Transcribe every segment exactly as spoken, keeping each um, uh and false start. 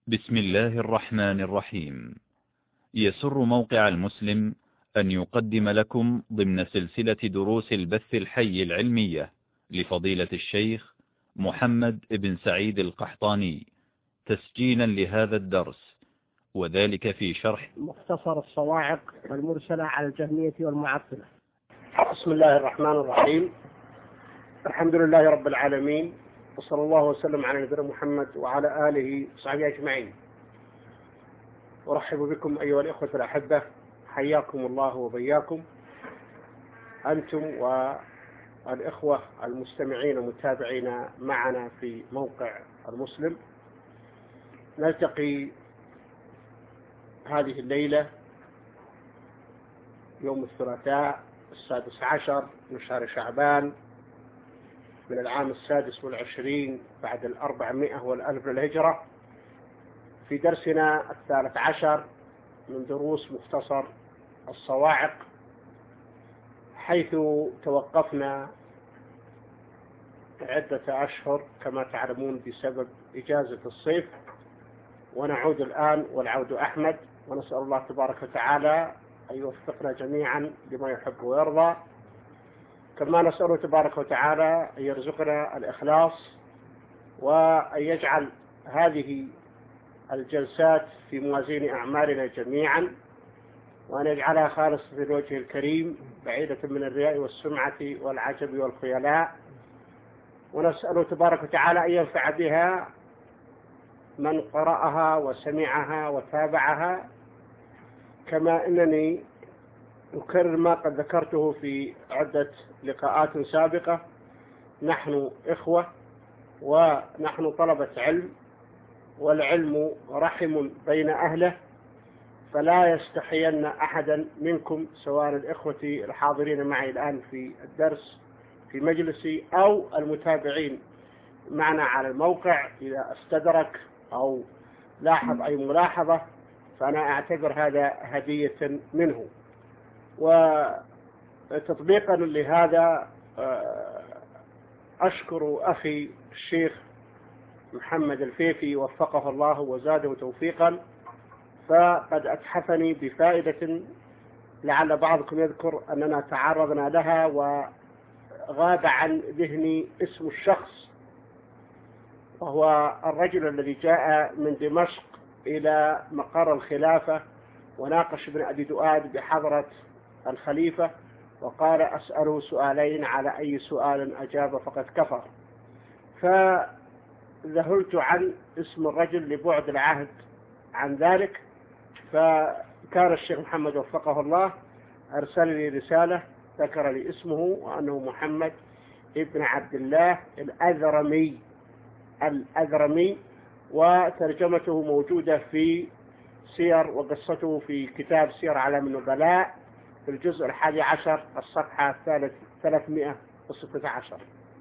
بسم الله الرحمن الرحيم. يسر موقع المسلم أن يقدم لكم ضمن سلسلة دروس البث الحي العلمية لفضيلة الشيخ محمد بن سعيد القحطاني تسجيلا لهذا الدرس، وذلك في شرح مختصر الصواعق المرسلة على الجهمية والمعطلة. بسم الله الرحمن الرحيم. الحمد لله رب العالمين، وصلى الله وسلم على نبينا محمد وعلى آله وصحبه أجمعين. أرحب بكم أيها الإخوة الأحبة، حياكم الله وبياكم أنتم والإخوة المستمعين ومتابعين معنا في موقع المسلم. نلتقي هذه الليلة يوم الثلاثاء السادس عشر من شهر شعبان من العام السادس والعشرين بعد الأربعمائة والألف للهجرة، في درسنا الثالث عشر من دروس مختصر الصواعق، حيث توقفنا عدة أشهر كما تعلمون بسبب إجازة الصيف، ونعود الآن والعود أحمد، ونسأل الله تبارك وتعالى أن يوفقنا جميعا لما يحب ويرضى، كما نسأله تبارك وتعالى أن يرزقنا الإخلاص، وأن يجعل هذه الجلسات في موازين أعمالنا جميعا، وأن يجعلها خالصة للوجه الكريم بعيدة من الرياء والسمعة والعجب والخيلاء، ونسأله تبارك وتعالى أن ينفع بها من قرأها وسمعها وتابعها، كما أنني أكرر ما قد ذكرته في عدة لقاءات سابقة. نحن إخوة ونحن طلبة علم، والعلم رحم بين أهله، فلا يستحين أحدا منكم سواء الإخوة الحاضرين معي الآن في الدرس في مجلسي أو المتابعين معنا على الموقع إذا استدرك أو لاحظ أي ملاحظة، فأنا أعتبر هذا هدية منه. وتطبيقا لهذا أشكر أخي الشيخ محمد الفيفي وفقه الله وزاده توفيقا، فقد أتحفني بفائدة لعل بعضكم يذكر أننا تعرضنا لها وغاب عن ذهني اسم الشخص، وهو الرجل الذي جاء من دمشق إلى مقر الخلافة وناقش ابن أبي دؤاد بحضرة الخليفة، وقال أسأله سؤالين على أي سؤال أجاب فقد كفر. فذهلت عن اسم الرجل لبعد العهد عن ذلك، فكان الشيخ محمد وفقه الله أرسل لي رسالة ذكر لي اسمه وأنه محمد ابن عبد الله الأذرمي الأذرمي وترجمته موجودة في سير، وقصته في كتاب سير أعلام النبلاء في الجزء الحادي عشر الصفحة ثلاثمائة وستة عشر.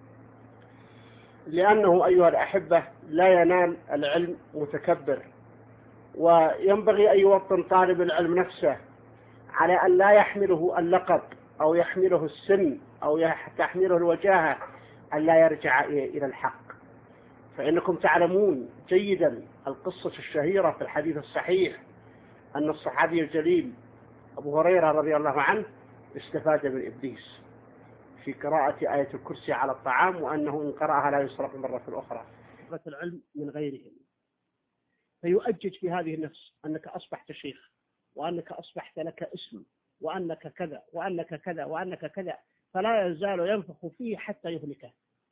لأنه أيها الأحبة لا ينال العلم متكبر، وينبغي أن يوطن طالب العلم نفسه على أن لا يحمله اللقب أو يحمله السن أو تحمله الوجاهة أن لا يرجع إلى الحق. فإنكم تعلمون جيدا القصة الشهيرة في الحديث الصحيح أن الصحابي الجليل أبو هريرة رضي الله عنه استفاد من إبليس في قراءة آية الكرسي على الطعام، وأنه إن قرأها لا يسرق مرة أخرى. العلم من غيرهم، فيؤجج في هذه النفس أنك أصبحت شيخ، وأنك أصبحت لك اسم، وأنك كذا وأنك كذا وأنك كذا، فلا يزال ينفخ فيه حتى يهلكه.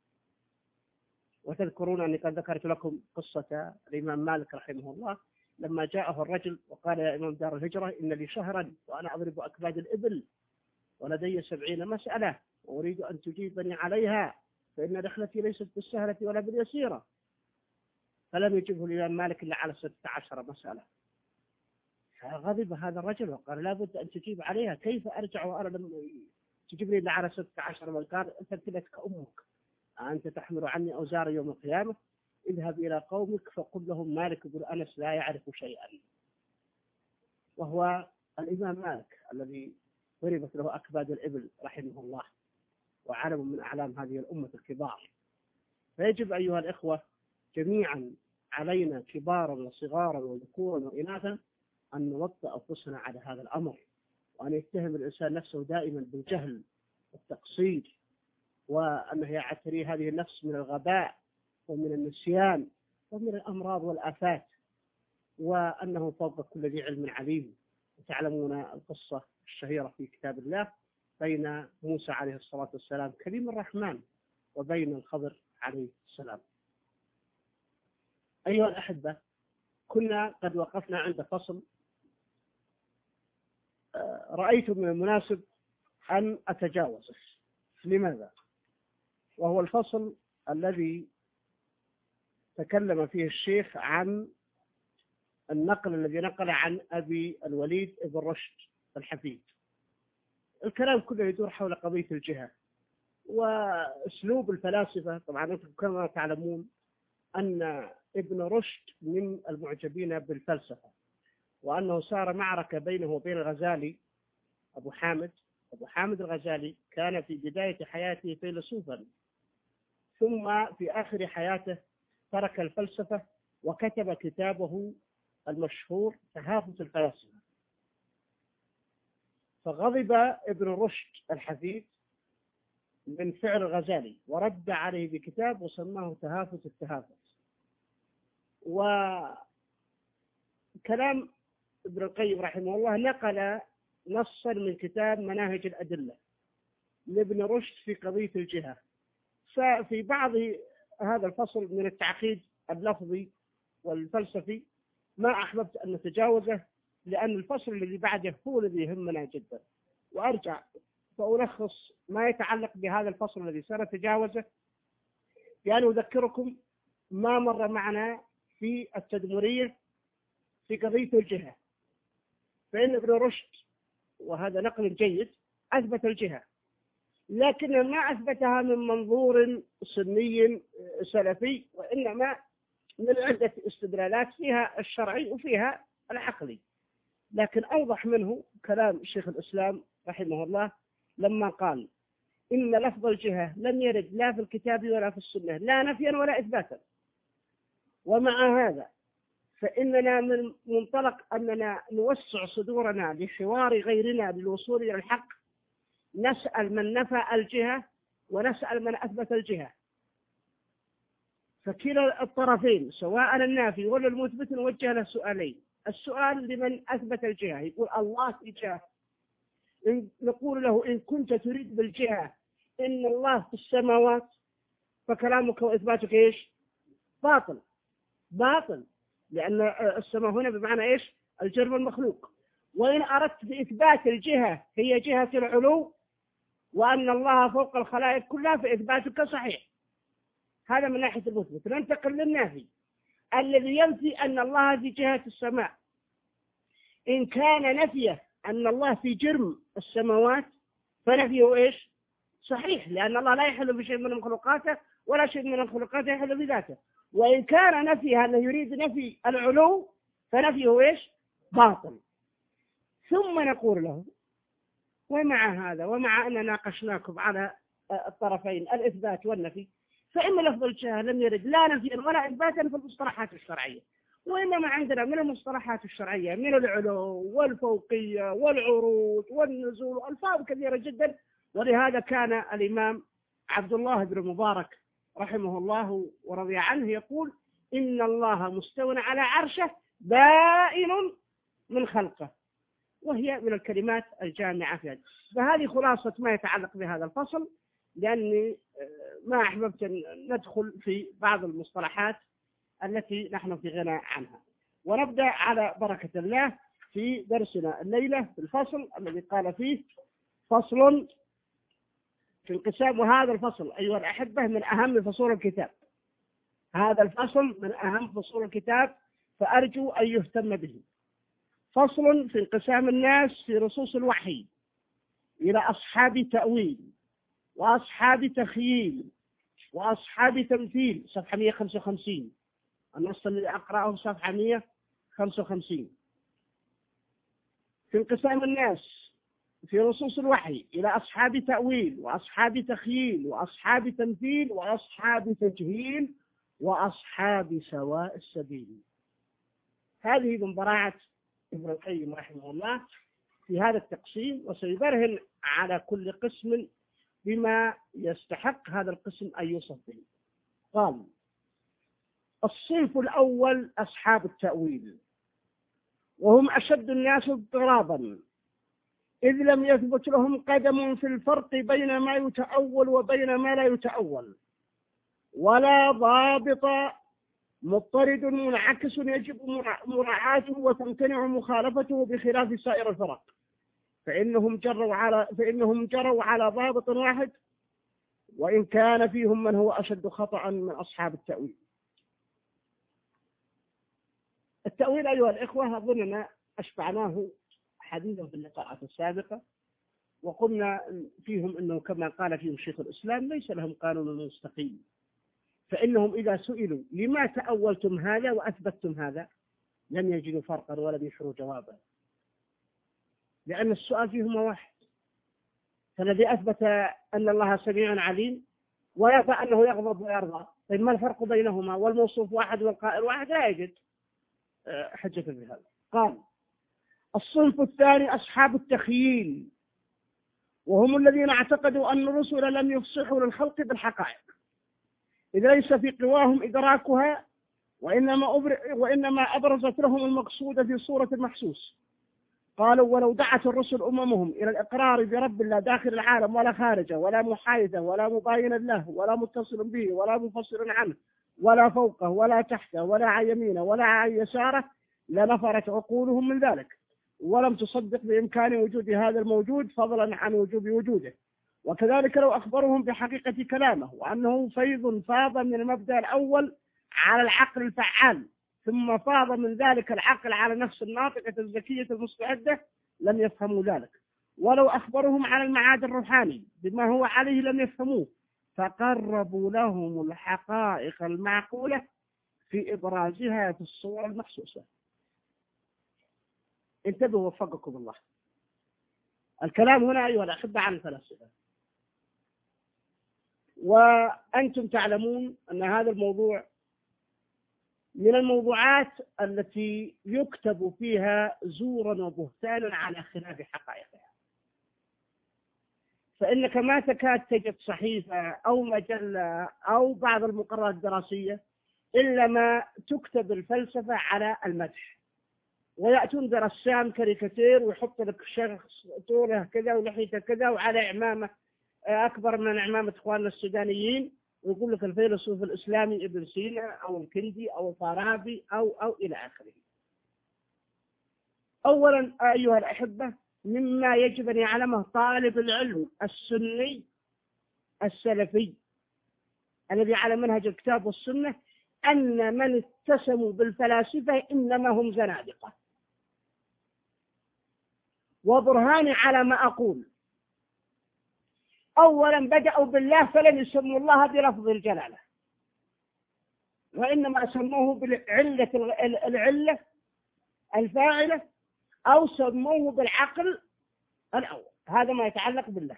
وتذكرون أني قد ذكرت لكم قصة الإمام مالك رحمه الله لما جاءه الرجل وقال يا إمام دار الهجرة إن لي شهرا وأنا أضرب أكباد الإبل ولدي سبعين مسألة وأريد أن تجيبني عليها، فإن رحلتي ليست بالسهلة ولا باليسيرة. فلم يجبه الإمام مالك إلا على ستة عشر مسألة. فغضب هذا الرجل وقال لا بد أن تجيب عليها، كيف أرجع وأنا لم تجيبني إلا على ستة عشر مسألة؟ قال أنت ابتلتك أمك، أنت تحمل عني أوزار يوم القيامة، اذهب إلى قومك فقل لهم مالك بن أنس لا يعرف شيئا. وهو الإمام مالك الذي ضربت له أكباد الإبل رحمه الله، وعالم من أعلام هذه الأمة الكبار. فيجب أيها الإخوة جميعا علينا كبارا وصغارا وذكورا وإناثا أن نوطئ أنفسنا على هذا الأمر، وأن يتهم الإنسان نفسه دائما بالجهل والتقصير، وأنه يعتري هذه النفس من الغباء ومن النسيان ومن الأمراض والآفات، وأنه فوق كل ذي علم عليم. وتعلمون القصة الشهيرة في كتاب الله بين موسى عليه الصلاة والسلام كليم الرحمن وبين الخضر عليه السلام. أيها الأحبة، كنا قد وقفنا عند فصل رأيت من المناسب أن أتجاوزه. لماذا؟ وهو الفصل الذي تكلم فيه الشيخ عن النقل الذي نقل عن أبي الوليد ابن رشد الحفيد. الكلام كله يدور حول قضية الجهة وأسلوب الفلاسفة. طبعا كما تعلمون أن ابن رشد من المعجبين بالفلسفة، وأنه صار معركة بينه وبين الغزالي أبو حامد. أبو حامد الغزالي كان في بداية حياته فيلسوفا، ثم في آخر حياته ترك الفلسفة وكتب كتابه المشهور تهافت الفلاسفة. فغضب ابن رشد الحفيد من فعل الغزالي ورد عليه بكتاب وسماه تهافت التهافت. وكلام ابن القيم رحمه الله نقل نصا من كتاب مناهج الأدلة لابن رشد في قضية الجهة. ففي بعض هذا الفصل من التعقيد اللفظي والفلسفي ما أحببت أن نتجاوزه، لأن الفصل الذي بعده هو الذي يهمنا جدا. وأرجع فألخص ما يتعلق بهذا الفصل الذي سنتجاوزه بأن أذكركم ما مر معنا في التدمرية في قضية الجهة. فإن ابن رشد، وهذا نقل جيد، أثبت الجهة، لكن ما أثبتها من منظور سني سلفي، وإنما من عدة استدلالات فيها الشرعي وفيها العقلي. لكن أوضح منه كلام شيخ الإسلام رحمه الله لما قال إن لفظ الجهة لم يرد لا في الكتاب ولا في السنة، لا نفيا ولا إثباتا. ومع هذا فإننا من منطلق أننا نوسع صدورنا لحوار غيرنا للوصول إلى الحق نسأل من نفى الجهة ونسأل من أثبت الجهة. فكلا الطرفين سواء النافي ولا المثبت نوجه له سؤالين. السؤال لمن أثبت الجهة، يقول الله في جهة، نقول له إن كنت تريد بالجهة إن الله في السماوات فكلامك وإثباتك إيش؟ باطل باطل، لأن السماء هنا بمعنى إيش؟ الجرم المخلوق. وإن أردت بإثبات الجهة هي جهة العلو وأن الله فوق الخلائق كلها فإثباتك صحيح. هذا من ناحية المثبت. ننتقل للنافي الذي ينفي أن الله في جهة السماء. إن كان نفيه أن الله في جرم السماوات فنفيه إيش؟ صحيح، لأن الله لا يحل بشيء من مخلوقاته ولا شيء من مخلوقاته يحل بذاته. وإن كان نفيه أنه يريد نفي العلو فنفيه إيش؟ باطل. ثم نقول له ومع هذا ومع أن ناقشناكم على الطرفين الإثبات والنفي، فإن لفظ الجهة لم يرد لا نفيا ولا إثباتا في المصطلحات الشرعية، وإنما عندنا من المصطلحات الشرعية من العلو والفوقية والعروج والنزول والألفاظ كثيرة جدا. ولهذا كان الإمام عبد الله بن مبارك رحمه الله ورضي عنه يقول إن الله مستوى على عرشه بائن من خلقه، وهي من الكلمات الجامعة في هذا. فهذه خلاصة ما يتعلق بهذا الفصل، لأني ما أحببت أن ندخل في بعض المصطلحات التي نحن في غنى عنها. ونبدأ على بركة الله في درسنا الليلة في الفصل الذي قال فيه فصل في انقسام. وهذا الفصل أيها الأحبة من أهم فصول الكتاب. هذا الفصل من أهم فصول الكتاب، فأرجو أن يهتم به. فصل في انقسام الناس في نصوص الوحي إلى أصحاب تأويل وأصحاب تخييل وأصحاب تمثيل، صفحة مئة وخمسة وخمسين. النص الذي أقرأه صفحة مئة وخمسة وخمسين. في انقسام الناس في نصوص الوحي إلى أصحاب تأويل وأصحاب تخييل وأصحاب تمثيل وأصحاب تجهيل وأصحاب سواء السبيل. هذه من براعة ابن القيم رحمه الله في هذا التقسيم، وسيبرهن على كل قسم بما يستحق هذا القسم أن يوصف به. قال: الصنف الأول أصحاب التأويل، وهم أشد الناس اضطرابا، إذ لم يثبت لهم قدم في الفرق بين ما يتأول وبين ما لا يتأول، ولا ضابط مضطرد منعكس يجب مراعاته وتمتنع مخالفته بخلاف سائر الفرق، فإنهم جروا على فإنهم جروا على ضابط واحد، وإن كان فيهم من هو أشد خطأ من أصحاب التأويل. التأويل أيها الإخوة أظننا أشبعناه حديثا في اللقاءات السابقة، وقلنا فيهم أنه كما قال فيهم شيخ الإسلام ليس لهم قانون مستقيم، فإنهم إذا سئلوا لما تأولتم هذا وأثبتتم هذا لم يجدوا فرقا ولم يشروا جوابا، لأن السؤال فيهما واحد. فالذي أثبت أن الله سميع عليم ويرضى أنه يغضب ويرضى، طيب ما الفرق بينهما والموصوف واحد والقائل واحد؟ لا يجد حجة في هذا. قال: الصنف الثاني أصحاب التخييل، وهم الذين اعتقدوا أن الرسل لم يفصحوا للخلق بالحقائق، إذ ليس في قواهم إدراكها، وإنما, أبر... وإنما أبرزت لهم المقصود في صورة المحسوس. قالوا: ولو دعت الرسل أممهم إلى الإقرار برب لا داخل العالم ولا خارجه، ولا محايدا ولا مباينا له، ولا متصل به، ولا منفصل عنه، ولا فوقه ولا تحته، ولا عن يمينه ولا عن يساره، لنفرت عقولهم من ذلك، ولم تصدق بإمكان وجود هذا الموجود فضلا عن وجوب وجوده. وكذلك لو أخبرهم بحقيقة كلامه وأنه فيض فاض من المبدأ الأول على العقل الفعال، ثم فاض من ذلك العقل على نفس الناطقة الذكية المستعدة، لم يفهموا ذلك. ولو أخبرهم على المعاد الروحاني بما هو عليه لم يفهموه، فقربوا لهم الحقائق المعقولة في إبرازها في الصور المحسوسة. انتبهوا وفقكم الله. الكلام هنا أيها الأحبة عن الفلاسفة، وأنتم تعلمون أن هذا الموضوع من الموضوعات التي يكتب فيها زورا وبهتانا على خلاف حقائقها، فإنك ما تكاد تجد صحيفة أو مجلة أو بعض المقررات الدراسية إلا ما تكتب الفلسفة على المدح، ويأتون برسام كاريكاتير ويحط لك شخص طوله كذا ولحيته كذا وعلى عمامة أكبر من عمامة إخواننا السودانيين، ويقول لك الفيلسوف الإسلامي ابن سينا أو الكندي أو الفارابي أو أو إلى آخره. أولا أيها الأحبة، مما يجب أن يعلمه طالب العلم السني السلفي الذي على منهج الكتاب والسنة أن من اتسموا بالفلاسفة إنما هم زنادقة. وبرهاني على ما أقول: أولا بدأوا بالله فلم يسموا الله بلفظ الجلالة، وإنما سموه بالعلة العلة الفاعلة، أو سموه بالعقل الأول. هذا ما يتعلق بالله.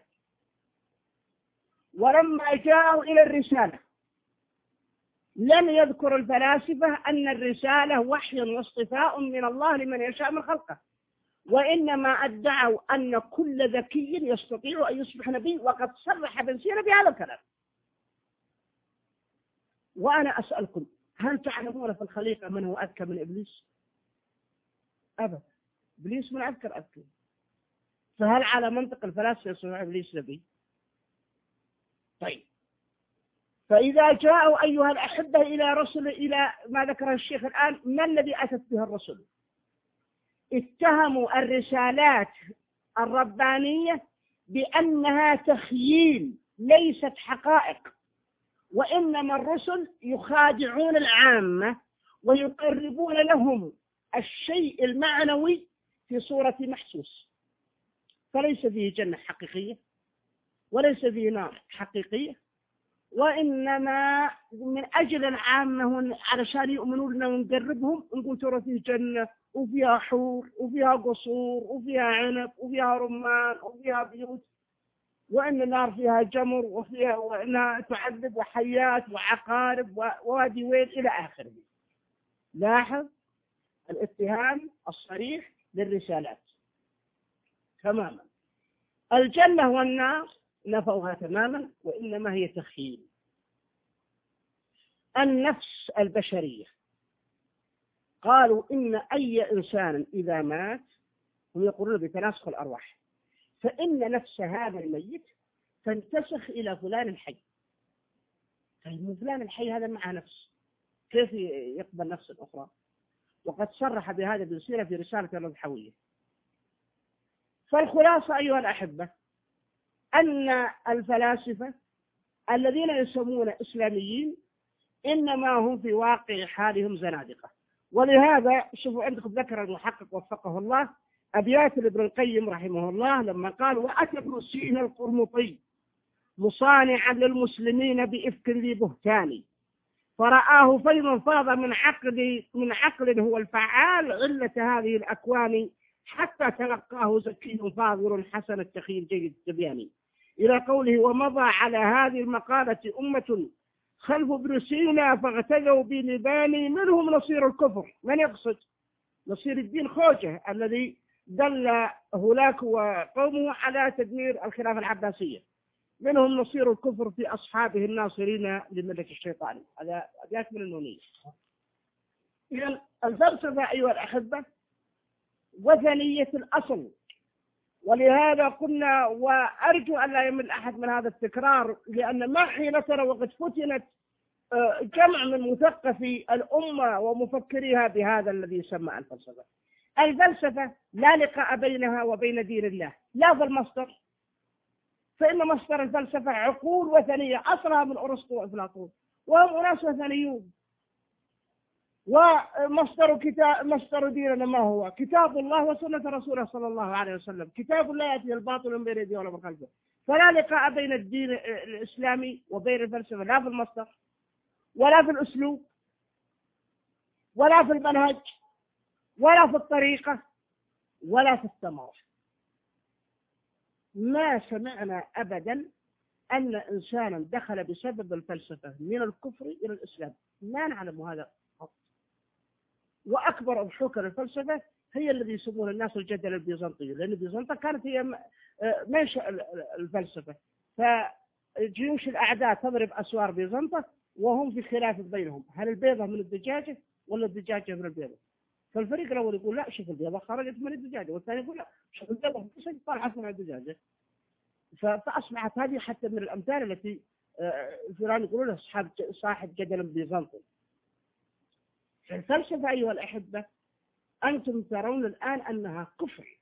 ولما جاءوا إلى الرسالة لم يذكر الفلاسفة أن الرسالة وحي واصطفاء من الله لمن يشاء من خلقه، وإنما ادعوا أن كل ذكي يستطيع أن يصبح نبي، وقد صرح ابن سينا بهذا الكلام. وأنا أسألكم: هل تعلمون في الخليقة من هو أذكى من إبليس؟ أبدا، إبليس من أذكر أذكى. فهل على منطق الفلاسفة يصبح إبليس نبي؟ طيب، فإذا جاءوا أيها الأحبة إلى رسل إلى ما ذكره الشيخ الآن، ما الذي أتت به الرسل؟ اتهموا الرسالات الربانية بأنها تخييل ليست حقائق، وإنما الرسل يخادعون العامة ويقربون لهم الشيء المعنوي في صورة محسوس، فليس فيه جنة حقيقية وليس فيه نار حقيقية، وإنما من أجل العامة علشان يؤمنون لنا ونقربهم نقول ترى فيه جنة وفيها حور وفيها قصور وفيها عنب وفيها رمان وفيها بيوت، وأن النار فيها جمر وفيها وأنها تعذب وحيات وعقارب ووادي ويل إلى آخره. لاحظ الاتهام الصريح للرسالات تماما. الجنة والنار نفوها تماما، وإنما هي تخيل. النفس البشرية قالوا إن أي إنسان إذا مات، هم يقولون بتناسخ الأرواح، فإن نفس هذا الميت تنتسخ إلى فلان الحي. طيب فلان الحي هذا معه نفس، كيف يقبل نفس الأخرى؟ وقد صرح بهذا ابن سينا في رسالة الأضحوية. فالخلاصة أيها الأحبة أن الفلاسفة الذين يسمون إسلاميين إنما هم في واقع حالهم زنادقة. ولهذا شوفوا عندكم ذكر المحقق وفقه الله أبيات لابن القيم رحمه الله لما قال: وأتى ابن سينا القرمطي مصانعا للمسلمين بإفك ذي بهتان، فرآه فيضا فاض من عقل من عقل هو الفعال علة هذه الأكوان، حتى تلقاه زكي فاضل حسن التخيل جيد التبيان، إلى قوله: ومضى على هذه المقالة أمة خلف ابن سينا فاغتدوا بلباني، منهم نصير الكفر. من يقصد؟ نصير الدين خوجة الذي دل هولاك وقومه على تدمير الخلافة العباسية. منهم نصير الكفر في أصحابه الناصرين لملك الشيطان. هذا أبيات من النونية. إذن الفلسفة أيها الأحبة وثنية الأصل، ولهذا قلنا وأرجو أن لا يمل أحد من هذا التكرار، لأن ما حيلتنا وقد فتنت جمع من مثقفي الأمة ومفكريها بهذا الذي يسمى الفلسفة. الفلسفة لا لقاء بينها وبين دين الله، لا في المصدر، فإن مصدر الفلسفة عقول وثنية أصلها من أرسطو وأفلاطون، وهم أناس وثنيون. ومصدر كتاب مصدر ديننا ما هو؟ كتاب الله وسنة رسوله صلى الله عليه وسلم. كتاب لا يأتي الباطل من بين يديه ولا من خلفه. فلا لقاء بين الدين الإسلامي وبين الفلسفة، لا في المصدر ولا في الأسلوب ولا في المنهج ولا في الطريقة ولا في الثمرة. ما سمعنا أبدا أن إنسانا دخل بسبب الفلسفة من الكفر إلى الإسلام، ما نعلم هذا. وأكبر أضحوك الفلسفة هي الذي يسمون الناس الجدل البيزنطي، لأن بيزنطة كانت هي منشأ الفلسفة، فجيوش الأعداء تضرب أسوار بيزنطة وهم في خلاف بينهم، هل البيضة من الدجاجة ولا الدجاجة من البيضة؟ فالفريق الأول يقول لا شوف البيضة خرجت من الدجاجة، والثاني يقول لا شوف البيضة طلعت من الدجاجة. فأصبحت هذه حتى من الأمثال التي الفيران يقولون أصحاب صاحب جدل بيزنطي. الفلسفة أيها الأحبة أنتم ترون الآن أنها كفر.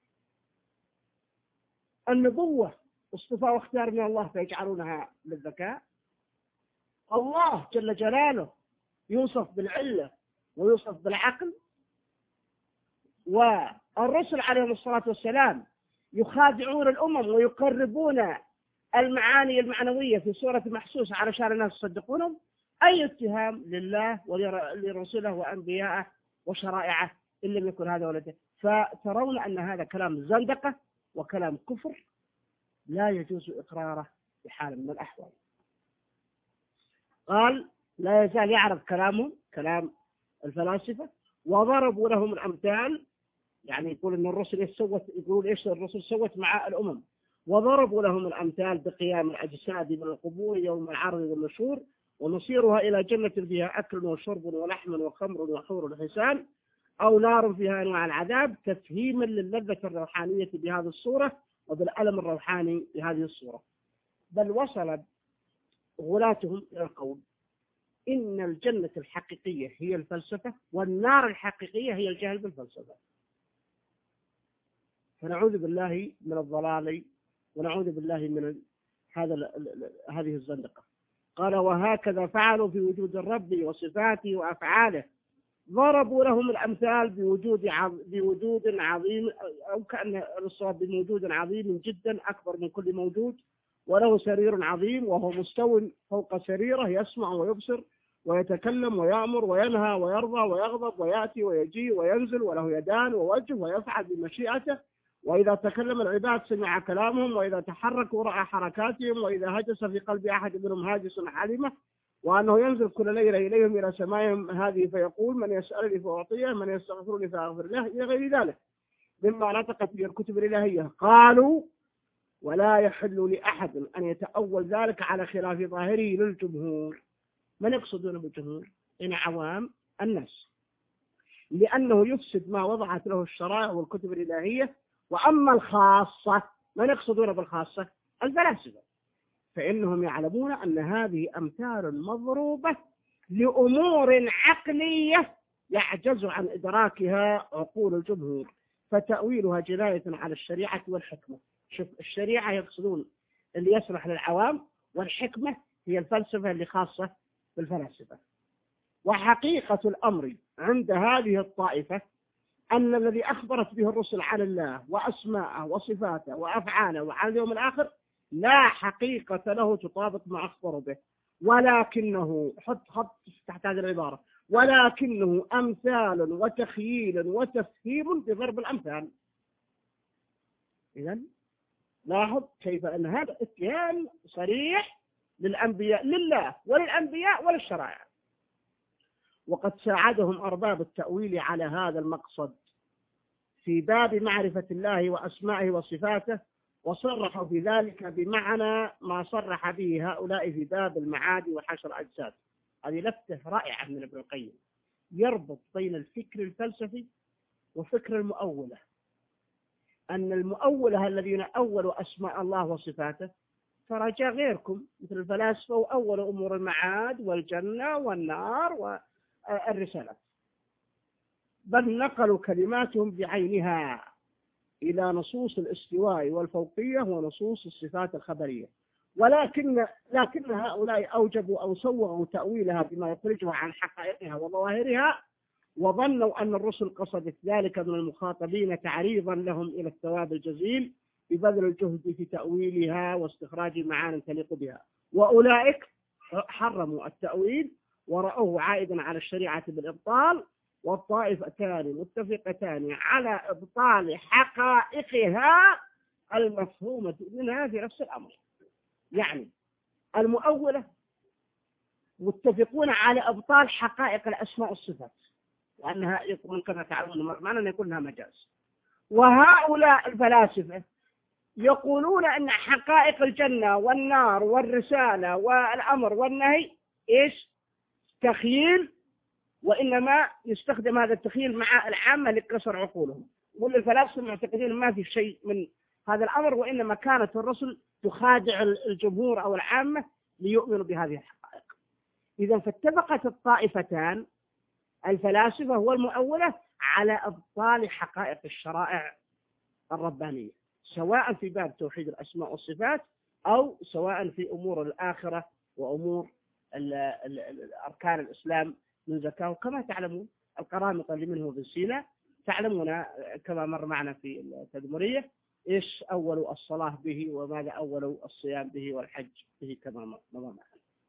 النبوة اصطفاء واختيار من الله فيجعلونها للذكاء. الله جل جلاله يوصف بالعلة ويوصف بالعقل، والرسل عليهم الصلاة والسلام يخادعون الأمم ويقربون المعاني المعنوية في صورة محسوسة علشان الناس يصدقونهم. أي اتهام لله ولرسله وأنبيائه وشرائعه إن لم يكن هذا ولده. فترون أن هذا كلام زندقة وكلام كفر لا يجوز إقراره بحال من الأحوال. قال لا يزال يعرف كلامهم كلام الفلاسفة، وضربوا لهم الأمثال، يعني يقول أن الرسل سوت، يقول إيش الرسل سوت مع الأمم، وضربوا لهم الأمثال بقيام الأجساد من القبور يوم العرض والنشور، ونصيرها إلى جنة فيها أكل وشرب ولحم وخمر وحور وحسان، أو نار فيها أنواع العذاب، تفهيما للذة الروحانية بهذه الصورة وبالألم الروحاني بهذه الصورة. بل وصل غلاتهم إلى القول إن الجنة الحقيقية هي الفلسفة، والنار الحقيقية هي الجهل بالفلسفة. فنعوذ بالله من الضلال ونعوذ بالله من هذا هذه الزندقة. قال وهكذا فعلوا في وجود الرب وصفاته وأفعاله، ضربوا لهم الأمثال بوجود بوجود عظيم، أو كأن الصواب بوجود عظيم جدا أكبر من كل موجود، وله سرير عظيم وهو مستو فوق سريره، يسمع ويبصر ويتكلم ويأمر وينهى ويرضى ويغضب ويأتي ويجي وينزل، وله يدان ووجه ويفعل بمشيئته، وإذا تكلم العباد سمع كلامهم، وإذا تحركوا رأى حركاتهم، وإذا هجس في قلب أحد منهم هاجس علمه، وأنه ينزل كل ليلة إليهم إلى سمائهم هذه فيقول من يسألني فأعطيه، من يستغفرني فأغفر له، إلى غير ذلك مما نطقت به الكتب الإلهية. قالوا ولا يحل لأحد أن يتأول ذلك على خلاف ظاهره للجمهور. من يقصدون بالجمهور؟ إن عوام الناس، لأنه يفسد ما وضعت له الشرائع والكتب الإلهية. وأما الخاصة، من يقصدون بالخاصة؟ الفلاسفة، فإنهم يعلمون أن هذه أمثال مضروبة لأمور عقلية يعجز عن إدراكها عقول الجمهور، فتأويلها جناية على الشريعة والحكمة. شوف، الشريعة يقصدون اللي يسمح للعوام، والحكمة هي الفلسفة اللي خاصة بالفلاسفة. وحقيقة الأمر عند هذه الطائفة أن الذي أخبرت به الرسل عن الله وأسماءه وصفاته وأفعاله وعن اليوم الآخر لا حقيقة له تطابق ما أخبروا به، ولكنه، حط خط تحت هذه العبارة، ولكنه أمثال وتخييل وتفهيم بضرب الأمثال. إذن لاحظ كيف أن هذا اتهام صريح للأنبياء، لله وللأنبياء وللشرائع. وقد ساعدهم أرباب التأويل على هذا المقصد في باب معرفة الله وأسمائه وصفاته، وصرحوا في ذلك بمعنى ما صرح به هؤلاء في باب المعاد وحشر الأجساد. هذه لفتة رائعة من ابن القيم، يربط بين الفكر الفلسفي وفكر المؤولة. أن المؤولة الذين أولوا أسماء الله وصفاته ترى جاء غيركم مثل الفلاسفة وأولوا أمور المعاد والجنة والنار والرسالة، بل نقلوا كلماتهم بعينها إلى نصوص الاستواء والفوقية ونصوص الصفات الخبرية. ولكن لكن هؤلاء أوجبوا أو سوغوا تأويلها بما يخرجها عن حقائقها وظواهرها، وظنوا أن الرسل قصدت ذلك من المخاطبين تعريضا لهم إلى الثواب الجزيل ببذل الجهد في تأويلها واستخراج معان تليق بها. وأولئك حرموا التأويل ورأوه عائدا على الشريعة بالإبطال، والطائفتان متفقتان على إبطال حقائقها المفهومة منها في نفس الأمر. يعني المؤولة متفقون على إبطال حقائق الأسماء والصفات، وأنها يكون كما تعلمون معنى أن يكون لها مجاز. وهؤلاء الفلاسفة يقولون أن حقائق الجنة والنار والرسالة والأمر والنهي إيش؟ تخيل، وإنما يستخدم هذا التخيل مع العامة لكسر عقولهم. والفلاسفة معتقدين ما في شيء من هذا الأمر، وإنما كانت الرسل تخادع الجمهور أو العامة ليؤمنوا بهذه الحقائق. إذا فاتفقت الطائفتان الفلاسفة والمؤولة على إبطال حقائق الشرائع الربانية، سواء في باب توحيد الأسماء والصفات أو سواء في أمور الآخرة وأمور أركان الإسلام من زكاة. وكما تعلمون القرامطة اللي منه في سيناء تعلمون كما مر معنا في التدمرية إيش أولوا الصلاة به وماذا أولوا الصيام به والحج به كما مر معنا.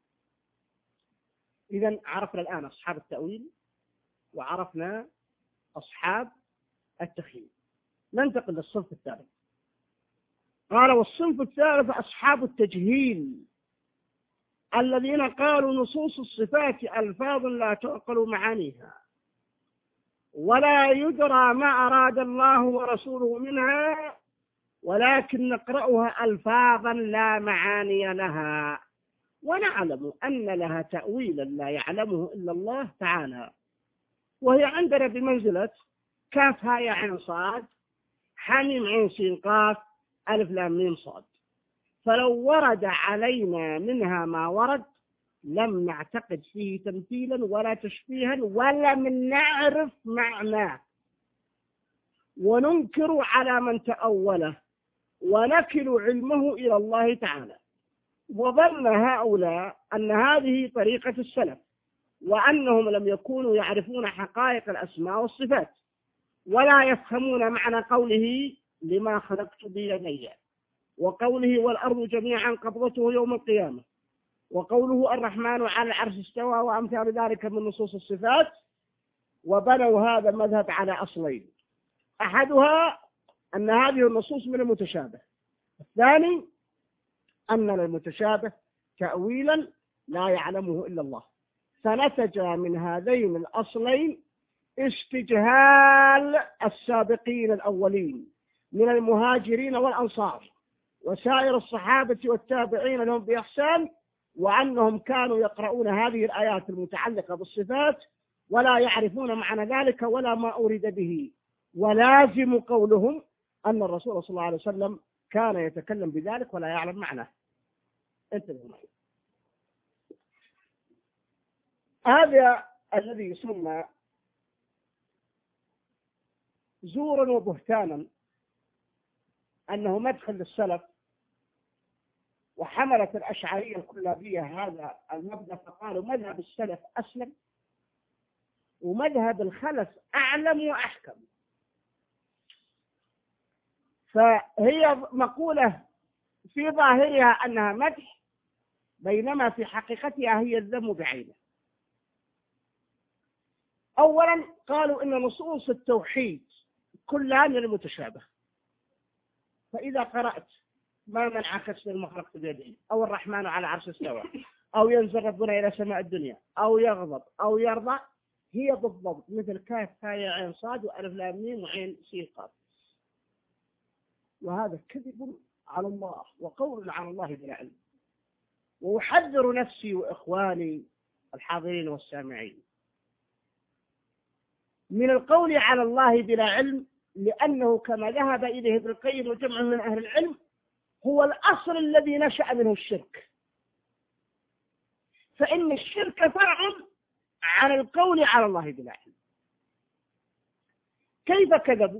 إذن عرفنا الآن أصحاب التأويل وعرفنا أصحاب التخييل. ننتقل للصنف الثالث. قال والصنف الثالث أصحاب التجهيل الذين قالوا نصوص الصفات ألفاظ لا تعقل معانيها ولا يدرى ما أراد الله ورسوله منها، ولكن نقرأها ألفاظا لا معاني لها، ونعلم أن لها تأويلا لا يعلمه إلا الله تعالى، وهي عندنا بمنزلة كاف هاء عين صاد حميم عين سين قاف ألف لام ميم صاد. فلو ورد علينا منها ما ورد لم نعتقد فيه تمثيلا ولا تشبيها ولم نعرف معناه، وننكر على من تأوله ونكل علمه إلى الله تعالى. وظن هؤلاء أن هذه طريقة السلف، وأنهم لم يكونوا يعرفون حقائق الأسماء والصفات ولا يفهمون معنى قوله لما خلقت بيدي، وقوله والأرض جميعا قبضته يوم القيامة، وقوله الرحمن على العرش استوى، وأمثال ذلك من نصوص الصفات. وبنوا هذا المذهب على أصلين: أحدها أن هذه النصوص من المتشابه. الثاني أن المتشابه تأويلا لا يعلمه إلا الله. فنتج من هذين الأصلين استجهال السابقين الأولين من المهاجرين والأنصار وسائر الصحابة والتابعين لهم بإحسان، وأنهم كانوا يقرؤون هذه الآيات المتعلقة بالصفات ولا يعرفون معنى ذلك ولا ما أريد به، ولازم قولهم أن الرسول صلى الله عليه وسلم كان يتكلم بذلك ولا يعلم معناه. انتبهوا معي. هذا الذي يسمى زورا وبهتانا أنه مدخل للسلف، وحملت الأشعرية الكلابية هذا المبدأ فقالوا مذهب السلف أسلم ومذهب الخلف أعلم وأحكم. فهي مقولة في ظاهرها أنها مدح، بينما في حقيقتها هي الذم بعينه. أولا قالوا إن نصوص التوحيد كلها من المتشابه، فإذا قرأت ما منعك تسبح المخلوق بيده، أو الرحمن على عرش استوى، أو ينزل ربنا إلى سماء الدنيا، أو يغضب أو يرضى، هي بالضبط مثل كاف هاء عين صاد وألف لام ميم وعين سين قاف. وهذا كذب على الله وقول على الله بلا علم. وأحذر نفسي وإخواني الحاضرين والسامعين من القول على الله بلا علم، لأنه كما ذهب إليه ابن القيم وجمع من أهل العلم هو الأصل الذي نشأ منه الشرك. فإن الشرك فرع عن القول على الله بلا علم. كيف كذبوا؟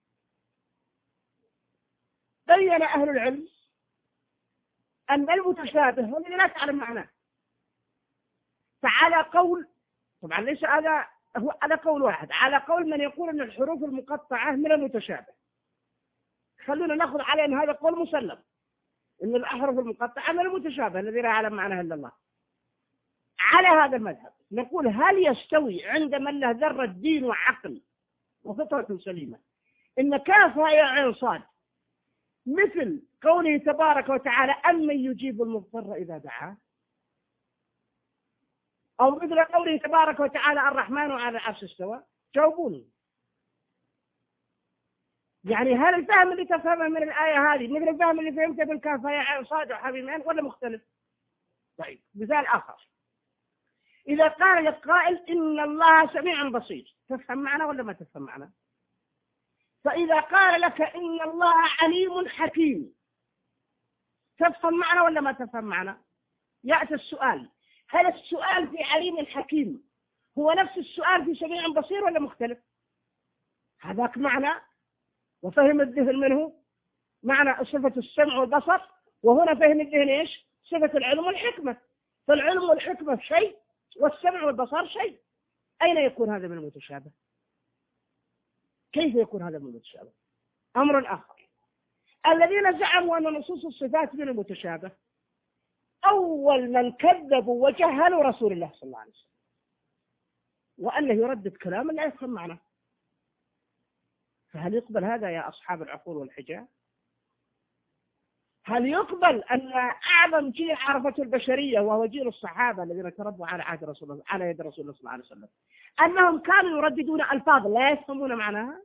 بين أهل العلم أن المتشابه هو الذي لا تعلم معناه. فعلى قول، طبعا ليس هذا هو على قول واحد، على قول من يقول أن الحروف المقطعة من المتشابه، خلونا نأخذ على أن هذا قول مسلم، أن الأحرف المقطعة من المتشابه الذي لا يعلم معناه إلا الله. على هذا المذهب نقول هل يستوي عند من له ذرة دين وعقل وفطرة سليمة إن كاف هاء عين صاد مثل قوله تبارك وتعالى أمن يجيب المضطر إذا دعاه، أو مثل قوله تبارك وتعالى الرحمن على العرش استوى؟ جاوبوني. يعني هل الفهم اللي تفهمه من الآية هذه مثل الفهم اللي فهمته بالكاف هاء عين صاد وحميمان ولا مختلف؟ طيب مثال آخر، إذا قال القائل إن الله سميع بصير، تفهم معنا ولا ما تفهم معنا؟ فإذا قال لك إن الله عليم حكيم، تفهم معنا ولا ما تفهم معنا؟ يأتي السؤال، هل السؤال في عليم حكيم هو نفس السؤال في سميع بصير ولا مختلف؟ هذاك معنى وفهم الذهن منه معنى صفة السمع والبصر، وهنا فهم الذهن إيش؟ صفة العلم والحكمة. فالعلم والحكمة شيء والسمع والبصر شيء. أين يكون هذا من المتشابه؟ كيف يكون هذا من المتشابه؟ أمر آخر، الذين زعموا أن نصوص الصفات من المتشابه أول من كذبوا وجهلوا رسول الله صلى الله عليه وسلم، وأنه يردد كلاما لا يفهم معناه. فهل يقبل هذا يا أصحاب العقول والحجاب؟ هل يقبل أن أعظم جيل عرفته البشرية وهو جيل الصحابة الذين تربوا على عهد رسول الله على يد رسول الله صلى الله عليه وسلم أنهم كانوا يرددون ألفاظ لا يفهمون معناها؟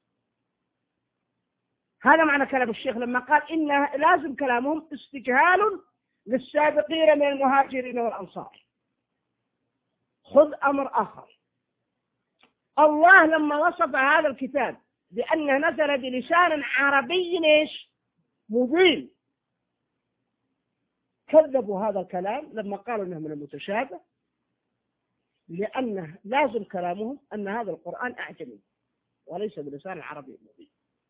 هذا معنى كلام الشيخ لما قال إن لازم كلامهم استجهال للسابقين من المهاجرين والأنصار. خذ أمر آخر، الله لما وصف هذا الكتاب بأنه نزل بلسان عربي إيش؟ مبين، كذبوا هذا الكلام لما قالوا انه من المتشابه، لانه لازم كلامهم ان هذا القرآن اعجمي وليس بلسان عربي مبين.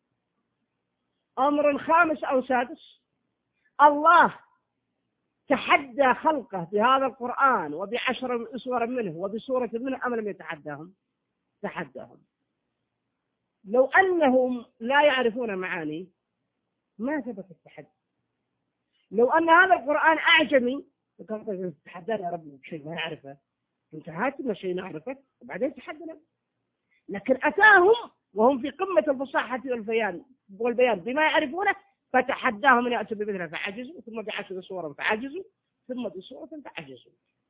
امر خامس او سادس، الله تحدى خلقه بهذا القرآن وبعشر اسور منه وبسورة منه ام لم يتحداهم؟ تحداهم. لو انهم لا يعرفون معاني ما ثبت التحدي. لو أن هذا القرآن أعجمي تحدانا يا رب بشيء ما نعرفه، انت هاتنا شيء نعرفه وبعدين تحدنا. لكن أتاهم وهم في قمة الفصاحة والبيان والبيان بما يعرفونه، فتحداهم أن يأتوا بمثله فعجزوا، ثم بعشر صور فعجزوا، ثم بصورة فعجزوا.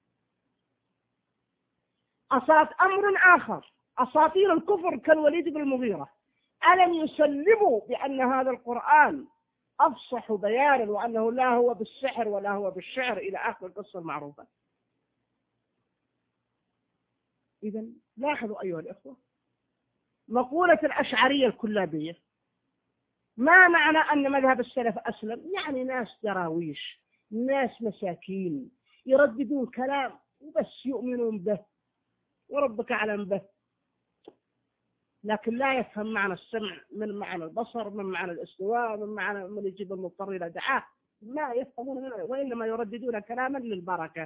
أصات أمر آخر، أساطير الكفر كالوليد بن المغيرة، ألم يسلموا بأن هذا القرآن أفصح بيانا وأنه لا هو بالسحر ولا هو بالشعر إلى آخر القصة المعروفة. إذن لاحظوا أيها الإخوة، مقولة الأشعرية الكلابية، ما معنى أن مذهب السلف أسلم؟ يعني ناس دراويش، ناس مساكين يرددون كلام وبس يؤمنون به وربك أعلم به، لكن لا يفهم معنى السمع من معنى البصر، من معنى الاستواء، من معنى من يجيب المضطر إلى دعاه، ما يفهمون منه، وإنما يرددون كلاما للبركة.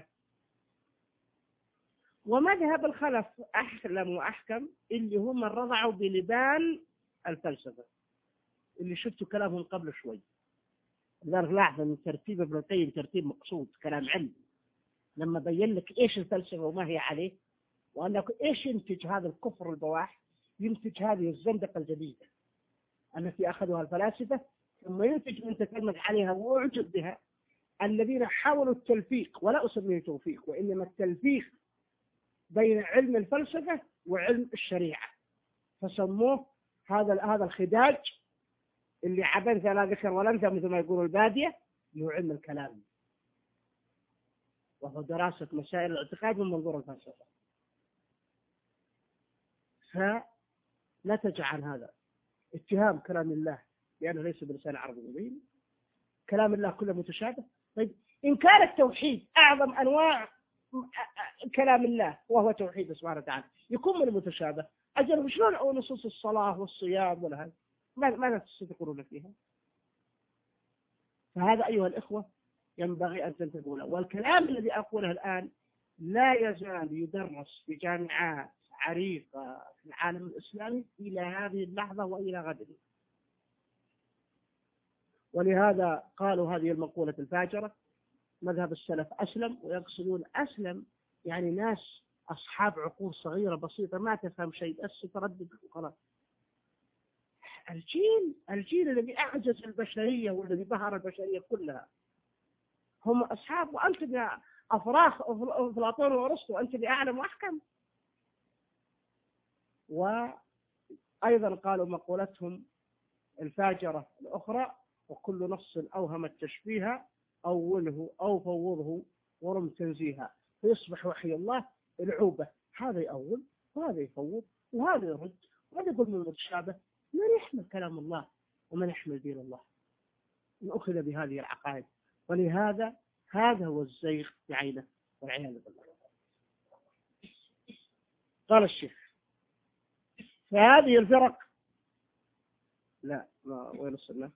ومذهب الخلف أحلم وأحكم، اللي هم رضعوا بلبان الفلسفة، اللي شفتوا كلامهم قبل شوي. لذلك لاحظ من ترتيب ابن القيم ترتيب مقصود، كلام علم، لما بين لك إيش الفلسفة وما هي عليه، وأنك إيش ينتج هذا الكفر البواح، ينتج هذه الزندقة الجديدة التي أخذها الفلاسفة، ثم ينتج من تكلم عليها وأعجب بها الذين حاولوا التلفيق، ولا أسميه توفيق وإنما التلفيق بين علم الفلسفة وعلم الشريعة، فسموه هذا هذا الخداج اللي عبث لا ذكر ولا انثى مثل ما يقول البادية، هو علم الكلام، وهو دراسة مسائل الاعتقاد من منظور الفلسفة. فنتج عن هذا اتهام كلام الله لأنه ليس بلسان عربي مبين، كلام الله كله متشابه. طيب إن كان التوحيد أعظم أنواع كلام الله وهو توحيد سبحانه وتعالى يكون من المتشابه، أجل شلون أو نصوص الصلاة والصيام ولا هذا ماذا تستذكرون فيها؟ فهذا أيها الإخوة ينبغي أن تنتبهوا له. والكلام الذي أقوله الآن لا يزال يدرس في جامعات عريقة في العالم الإسلامي إلى هذه اللحظة وإلى غد. ولهذا قالوا هذه المقولة الفاجرة مذهب السلف أسلم، ويقصدون أسلم يعني ناس أصحاب عقول صغيرة بسيطة ما تفهم شيء بس تردد وخلاص. الجيل الجيل الذي أعجز البشرية والذي بهر البشرية كلها هم أصحاب، وأنت يا أفراخ أفلاطون وأرسطو أنت بأعلم وأحكم. وأيضا قالوا مقولتهم الفاجرة الأخرى وكل نص أوهم التشبيه أوله أو فوضه ورم تنزيها فيصبح وحي الله العوبة، هذا يأول وهذا يفوض وهذا يرد وهذا يقول من متشابه. من يحمل كلام الله ومن يحمل دين الله؟ من أخذ بهذه العقائد. ولهذا هذا هو الزيغ بعينه والعياذ بالله. قال الشيخ فهذه الفرق لا ما وين وصلنا؟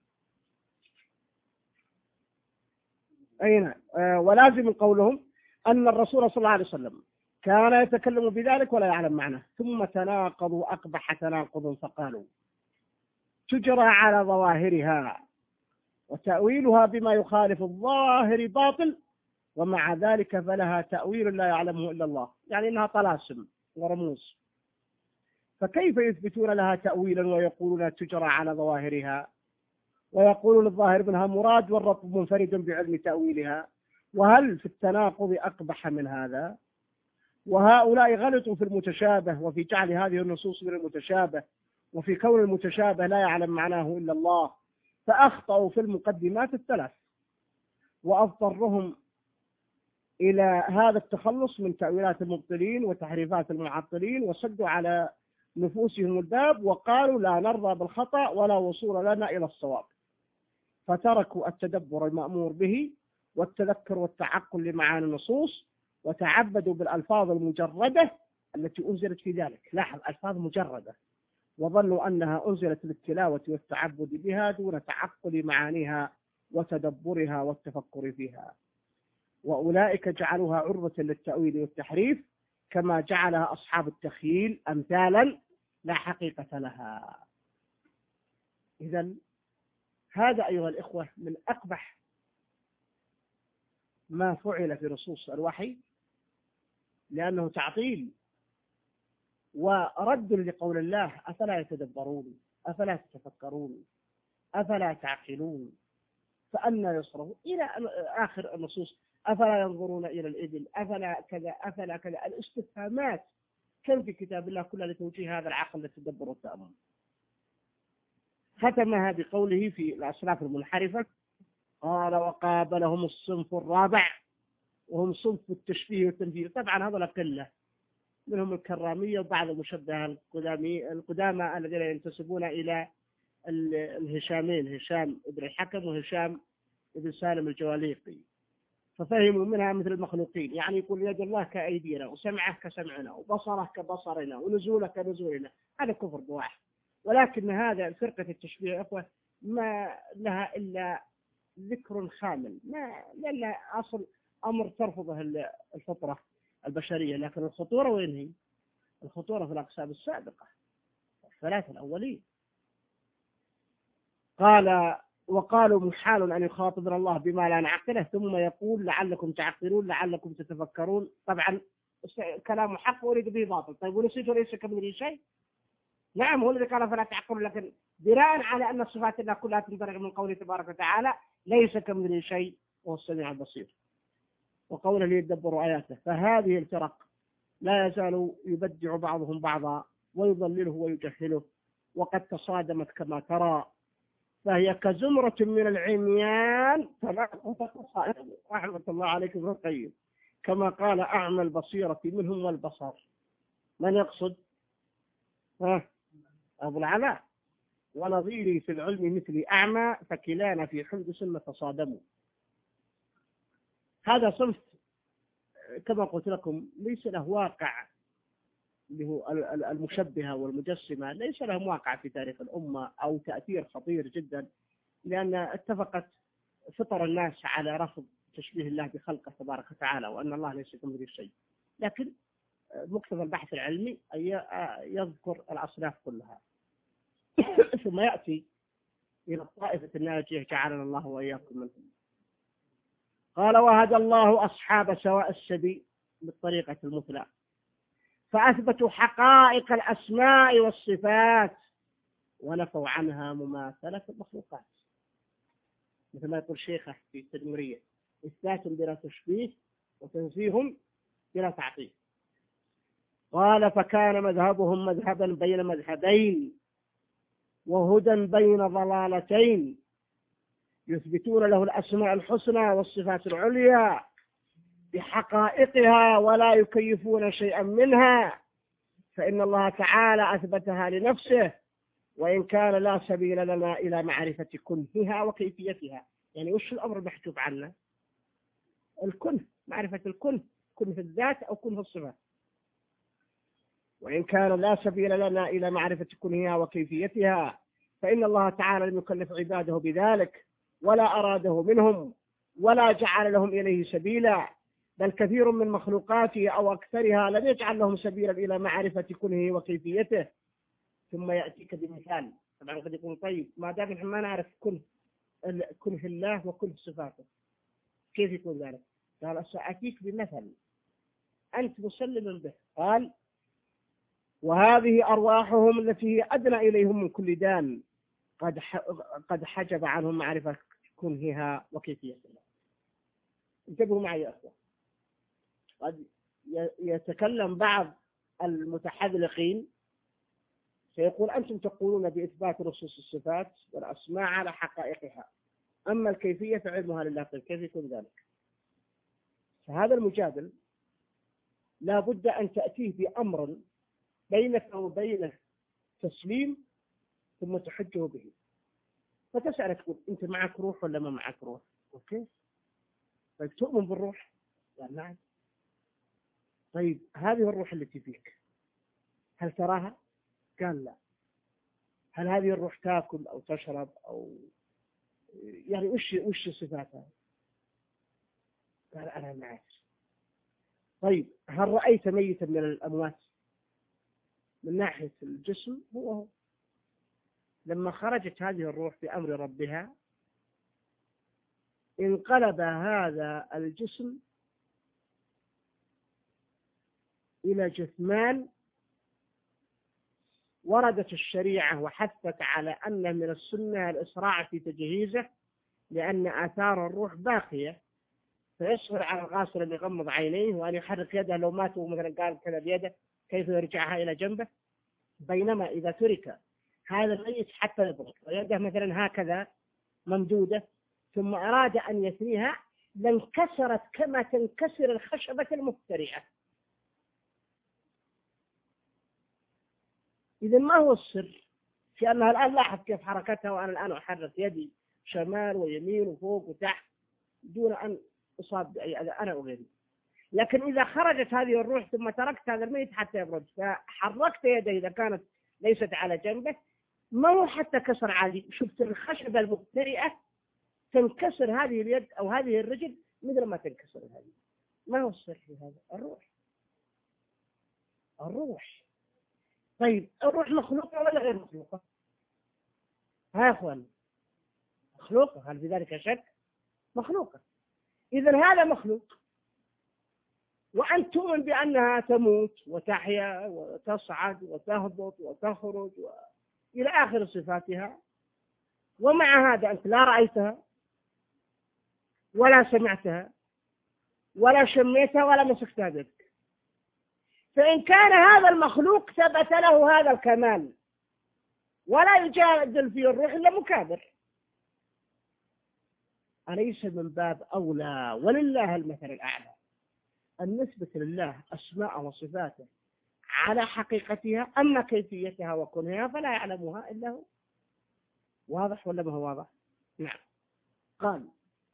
أي نعم. آه ولازم قولهم أن الرسول صلى الله عليه وسلم كان يتكلم بذلك ولا يعلم معناه، ثم تناقضوا أقبح تناقض فقالوا تجرى على ظواهرها وتأويلها بما يخالف الظاهر باطل، ومع ذلك فلها تأويل لا يعلمه إلا الله، يعني إنها طلاسم ورموز. فكيف يثبتون لها تأويلا ويقولون تجرى على ظواهرها، ويقولون الظاهر منها مراد والرب منفرد بعلم تأويلها؟ وهل في التناقض أقبح من هذا؟ وهؤلاء غلطوا في المتشابه وفي جعل هذه النصوص من المتشابه، وفي كون المتشابه لا يعلم معناه إلا الله، فأخطأوا في المقدمات الثلاث، وأضطرهم إلى هذا التخلص من تأويلات المبطلين وتحريفات المعطلين، وسدوا على نفوسهم الباب وقالوا لا نرضى بالخطأ ولا وصول لنا إلى الصواب، فتركوا التدبر المأمور به والتذكر والتعقل لمعاني النصوص، وتعبدوا بالألفاظ المجردة التي أنزلت في ذلك. لاحظ ألفاظ مجردة، وظنوا أنها أنزلت للتلاوة والتعبد بها دون تعقل معانيها وتدبرها والتفكر فيها. وأولئك جعلوها عرضة للتأويل والتحريف، كما جعلها أصحاب التخييل أمثالا لا حقيقة لها. إذن هذا أيها الإخوة من أقبح ما فعل في نصوص الوحي، لأنه تعطيل ورد لقول الله أفلا يتدبرون أفلا تتفكرون. أفلا تعقلون فأنى يصرفون إلى آخر النصوص. أفلا ينظرون إلى الإبل أفلا كذا أفلا كذا. الاستفهامات كم في كتاب الله كلها لتوجيه هذا العقل للتدبر والتأمل. ختمها بقوله في الأصناف المنحرفة قال وقابلهم الصنف الرابع وهم صنف التشبيه والتمثيل. طبعا هذا قلة منهم الكرامية وبعض المشبهة القدامى الذين ينتسبون إلى الهشامين هشام ابن الحكم وهشام ابن سالم الجواليقي، ففهموا منها مثل المخلوقين، يعني يقول يد الله كأيدينا وسمعه كسمعنا وبصره كبصرنا ونزوله كنزولنا. هذا كفر بواح. ولكن هذا فرقة التشبيه أخوة ما لها إلا ذكر خامل، ما لها أصل أمر ترفضه الفطرة البشرية. لكن الخطورة وين هي؟ الخطورة في الأقسام السابقة الثلاثة الأولين. قال وقالوا محال أن يخاطبنا الله بما لا نعقله ثم يقول لعلكم تعقلون لعلكم تتفكرون. طبعا كلام حق ويريد به باطل. طيب ونسيت ليس كمثله شيء؟ نعم هو الذي قال فلا تعقلون، لكن بناء على أن الصفات الله كلها تنطلق من قوله تبارك وتعالى ليس كمثله شيء وهو السميع البصير، وقوله ليدبروا آياته. فهذه الفرق لا يزال يبدع بعضهم بعضا ويضلله ويجهله وقد تصادمت كما ترى، فهي كزمرة من العميان رحمة الله عليكم ابن القيم كما قال أعمى البصيرة منهم والبصر. من يقصد؟ ها أبو العلاء ونظيري في العلم مثلي أعمى فكلانا في حدث تصادموا. هذا صنف كما قلت لكم ليس له واقع، اللي هو المشبهة والمجسمة ليس لهم واقع في تاريخ الأمة أو تأثير خطير جدا، لأن اتفقت فطر الناس على رفض تشبيه الله بخلقه تبارك وتعالى وأن الله ليس كمثله شيء. لكن مقتضى البحث العلمي أن يذكر الأصناف كلها ثم يأتي إلى الطائفة الناجية جعلنا الله وإياكم منهم. قال وهدى الله أصحاب سواء السبيل بالطريقة المثلى فأثبتوا حقائق الأسماء والصفات ونفوا عنها مماثلة المخلوقات، مثل ما يقول شيخه في التدمرية إثبات بلا تشبيه وتنزيه بلا تعطيل. قال فكان مذهبهم مذهبا بين مذهبين وهدى بين ضلالتين يثبتون له الأسماء الحسنى والصفات العليا بحقائقها ولا يكيفون شيئا منها، فإن الله تعالى أثبتها لنفسه وإن كان لا سبيل لنا إلى معرفة كنهها وكيفيتها. يعني وش الأمر المحجوب عنه؟ الكنه، معرفة الكنه، كنه الذات أو كنه الصفات. وإن كان لا سبيل لنا إلى معرفة كنهها وكيفيتها فإن الله تعالى لم يكلف عباده بذلك ولا أراده منهم ولا جعل لهم إليه سبيلا، بل كثير من مخلوقاته أو أكثرها لم يجعل لهم سبيلا إلى معرفة كنهه وكيفيته. ثم يأتيك بمثال. طبعا قد يكون طيب ما دام نحن ما نعرف كنه كنه الله وكنه صفاته كيف يكون ذلك؟ قال سأتيك بمثل أنت مسلم به. قال وهذه أرواحهم التي هي أدنى إليهم من كل دان قد قد حجب عنهم معرفة كنهها وكيفيتها. انتبهوا معي يا أخوة، قد يتكلم بعض المتحذلقين سيقول أنتم تقولون بإثبات نصوص الصفات والأسماء على حقائقها، أما الكيفية فعلمها لله. كيف يكون ذلك؟ فهذا المجادل لا بد أن تأتيه بأمر بينك وبينه تسليم ثم تحجه به. فتسأل تقول أنت معك روح ولا ما معك روح؟ أوكي، طيب تؤمن بالروح؟ قال نعم. طيب هذه الروح التي فيك هل تراها؟ قال لا. هل هذه الروح تأكل أو تشرب أو يعني وش وش صفاتها؟ قال أنا ما أعرف. طيب هل رأيت ميتا من الأموات؟ من ناحية الجسم هو هو. لما خرجت هذه الروح بأمر ربها انقلب هذا الجسم إلى جثمان وردت الشريعة وحثت على أن من السنة الإسراع في تجهيزه، لأن آثار الروح باقية، فيصبر على الغاسل أن يغمض عينيه وأن يحرك يده لو ماتوا مثلا قال كذا بيده كيف يرجعها إلى جنبه، بينما إذا ترك هذا الميت حتى يبرد ويده مثلا هكذا ممدودة ثم أراد أن يثنيها لانكسرت كما تنكسر الخشبة المفترئة. إذا ما هو السر في أنها الآن لاحظ كيف حركتها وأنا الآن أحرك يدي شمال ويمين وفوق وتحت دون أن أصاب بأي أذى أنا وغيري. لكن إذا خرجت هذه الروح ثم تركت هذا الميت حتى يبرد فحركت يده إذا كانت ليست على جنبه ما هو حتى كسر عادي، شفت الخشبة المفترئة تنكسر هذه اليد أو هذه الرجل مثل ما تنكسر هذه. ما هو السر في هذا؟ الروح. الروح. طيب الروح مخلوقة ولا غير مخلوقة؟ ها يا أخوان، مخلوقة، هل في ذلك شك؟ مخلوقة. إذن هذا مخلوق، وأن تؤمن بأنها تموت وتحيا وتصعد وتهبط وتخرج و... إلى آخر صفاتها، ومع هذا أنت لا رأيتها ولا سمعتها ولا شميتها ولا مسكتها بك، فإن كان هذا المخلوق ثبت له هذا الكمال ولا يجادل في الروح إلا مكابر، أليس من باب أولى ولله المثل الأعلى أن نثبت لله أسماء وصفاته على حقيقتها، أما كيفيتها وكنها فلا يعلمها إلا هو. واضح ولا ما هو واضح؟ نعم. قال: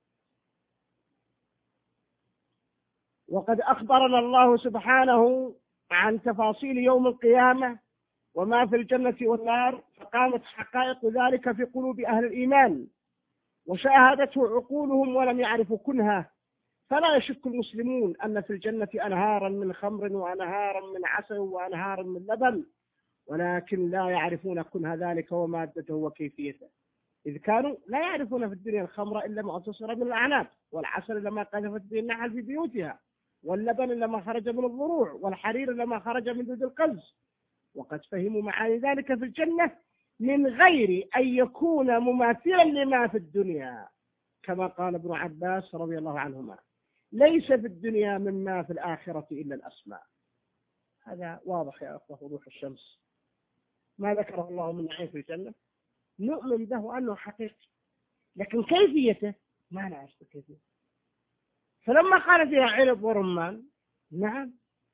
وقد أخبرنا الله سبحانه عن تفاصيل يوم القيامة وما في الجنة والنار، فقامت حقائق ذلك في قلوب أهل الإيمان وشاهدته عقولهم ولم يعرفوا كنها، فلا يشك المسلمون أن في الجنة أنهارا من خمر وأنهارا من عسل وأنهارا من لبن، ولكن لا يعرفون كنها ذلك ومادته وكيفيته، إذ كانوا لا يعرفون في الدنيا الخمر إلا ما أتصر من الأعناب، والعسل إلا ما قذفت به النحل في بيوتها، واللبن إلا ما خرج من الضروع، والحرير إلا ما خرج من دود القز، وقد فهموا معاني ذلك في الجنة من غير أن يكون مماثلا لما في الدنيا، كما قال ابن عباس رضي الله عنهما: ليس في الدنيا مما في الآخرة إلا الأسماء. هذا واضح يا أخوة وضوح الشمس. ما ذكره الله من نعيم في الجنة نؤمن به أنه حقيقي، لكن كيفيته ما نعرف كيفيته. فلما قال فيها عنب ورمان، نعم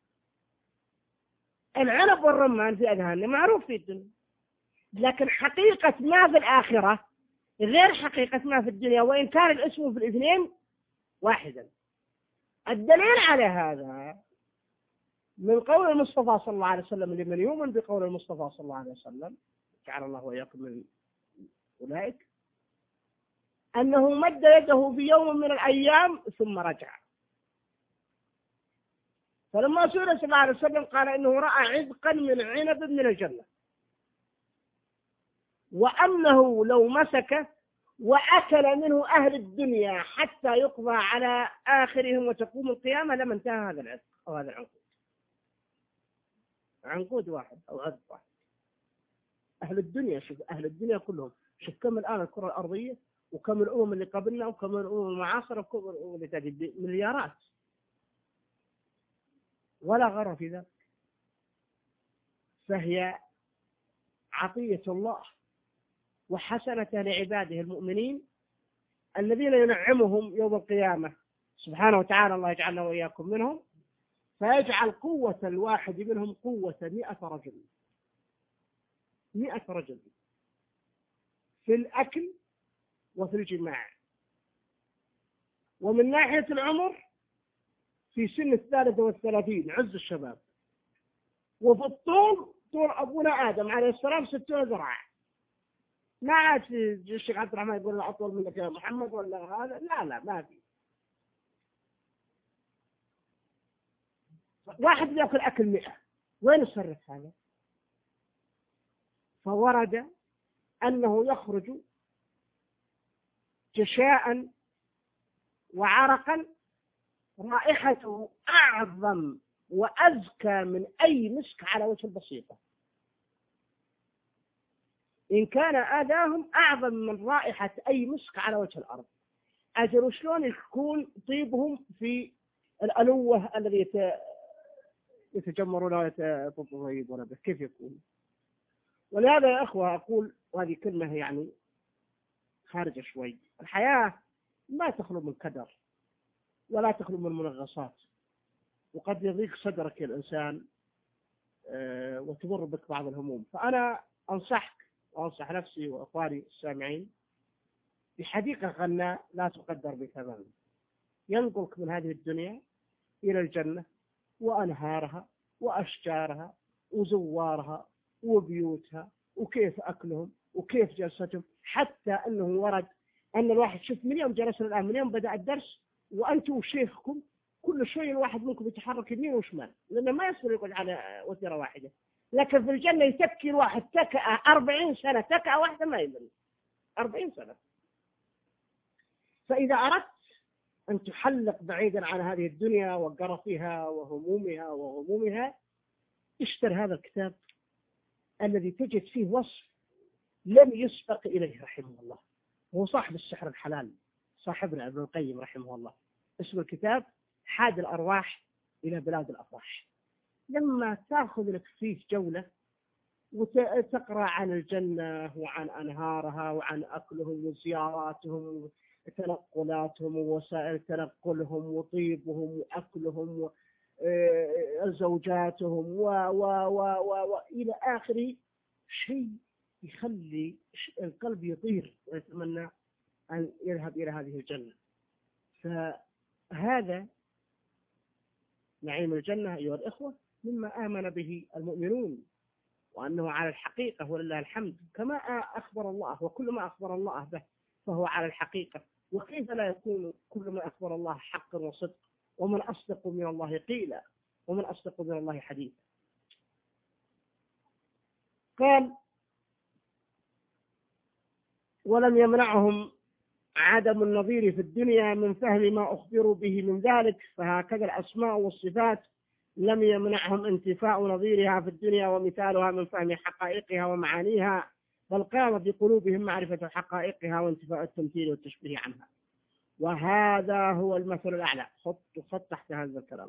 العنب والرمان في أذهاننا معروف في الدنيا، لكن حقيقة ما في الآخرة غير حقيقة ما في الدنيا، وإن كان الاسم في الاثنين واحدا. الدليل على هذا من قول المصطفى صلى الله عليه وسلم لمن يؤمن بقول المصطفى صلى الله عليه وسلم، جعل الله وإياكم من أولئك، أنه مد يده في يوم من الأيام ثم رجع، فلما سئل صلى الله عليه وسلم قال إنه رأى عذقا من عنب من الجنة، وأنه لو مسك وأكل منه أهل الدنيا حتى يقضى على آخرهم وتقوم القيامة لما انتهى هذا العذق أو هذا العنقود. عنقود واحد أو عذق واحد. أهل الدنيا، شوف أهل الدنيا كلهم، شوف كم الآن الكرة الأرضية وكم الأمم اللي قبلنا وكم الأمم المعاصرة وكم الأمم اللي تجد مليارات، ولا غر في ذلك، فهي عطية الله وحسنة لعباده المؤمنين الذين ينعمهم يوم القيامة سبحانه وتعالى، الله يجعلنا وإياكم منهم، فيجعل قوة الواحد منهم قوة مئة رجل، مئة رجل في الأكل وفي الجماع، ومن ناحية العمر في سن الثالثة والثلاثين عز الشباب، وفي الطول طول أبونا آدم عليه السلام ستون ذراع. ما عاد الشيخ عبد الرحمن يقول له أطول منك يا محمد ولا هذا، لا لا ما في. واحد يأكل أكل مئة، وين يصرف هذا؟ فورد أنه يخرج جشاء وعرقا رائحته أعظم وأزكى من أي مسك على وجه البسيطة. إن كان آذاهم أعظم من رائحة أي مسك على وجه الأرض. أجل شلون يكون طيبهم في الألوة الذي يتجمرون ويتطيبون به، كيف يكون؟ ولهذا يا أخوة أقول، وهذه كلمة يعني خارجة شوي، الحياة ما تخلو من كدر ولا تخلو من منغصات، وقد يضيق صدرك يا الإنسان وتمر بك بعض الهموم. فأنا أنصحك وأنصح نفسي وأخواني السامعين بحديقة غناء لا تقدر بثمن، ينقلك من هذه الدنيا إلى الجنة وأنهارها وأشجارها وزوارها وبيوتها وكيف أكلهم وكيف جلستهم، حتى أنه ورد أن الواحد، شوف من يوم جلسنا الآن، من يوم بدأ الدرس وأنتم وشيخكم كل شوي الواحد منكم يتحرك يمين وشمال، لأنه ما يصير يقعد على وتيرة واحدة. لكن في الجنة يتكي الواحد تكأة أربعين سنة، تكأة واحدة ما يدري أربعين سنة. فإذا أردت أن تحلق بعيدا عن هذه الدنيا وقرفها وهمومها وغمومها، اشتر هذا الكتاب الذي تجد فيه وصف لم يسبق إليه رحمه الله. هو صاحب السحر الحلال، صاحبنا ابن القيم رحمه الله، اسم الكتاب حاد الأرواح إلى بلاد الأفراح. لما تأخذ لك فيه جولة وتقرأ عن الجنة وعن أنهارها وعن أكلهم وزياراتهم وتنقلاتهم ووسائل تنقلهم وطيبهم وأكلهم وزوجاتهم و و و و وإلى آخر شيء يخلي القلب يطير ويتمنى أن يذهب إلى هذه الجنة. فهذا نعيم الجنة أيها الإخوة مما آمن به المؤمنون، وأنه على الحقيقة ولله الحمد كما أخبر الله، وكل ما أخبر الله به فهو على الحقيقة. وكيف لا يكون كل ما أخبر الله حقا وصدق؟ ومن أصدق من الله قيلا ومن أصدق من الله حديثا. قال ولم يمنعهم عدم النظير في الدنيا من فهم ما أخبروا به من ذلك، فهكذا الأسماء والصفات لم يمنعهم انتفاء نظيرها في الدنيا ومثالها من فهم حقائقها ومعانيها، بل قام بقلوبهم معرفة حقائقها وانتفاء التمثيل والتشبيه عنها. وهذا هو المثل الأعلى، خط خط تحت هذا الكلام،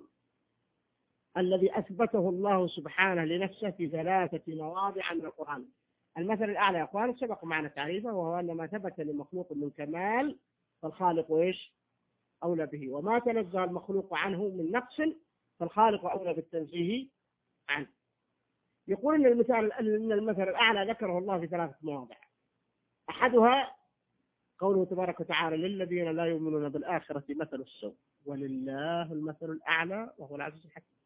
الذي أثبته الله سبحانه لنفسه في ثلاثة مواضع من القرآن. المثل الأعلى يا أخوان سبق معنا تعريفه، وهو أن ما ثبت لمخلوق من كمال فالخالق إيش أولى به، وما تنزه المخلوق عنه من نقص فالخالق أولى بالتنزيه عنه. يقول إن المثال إن المثل الأعلى ذكره الله في ثلاثة مواضع. أحدها قوله تبارك وتعالى للذين لا يؤمنون بالآخرة مثل السوء ولله المثل الأعلى وهو العزيز الحكيم.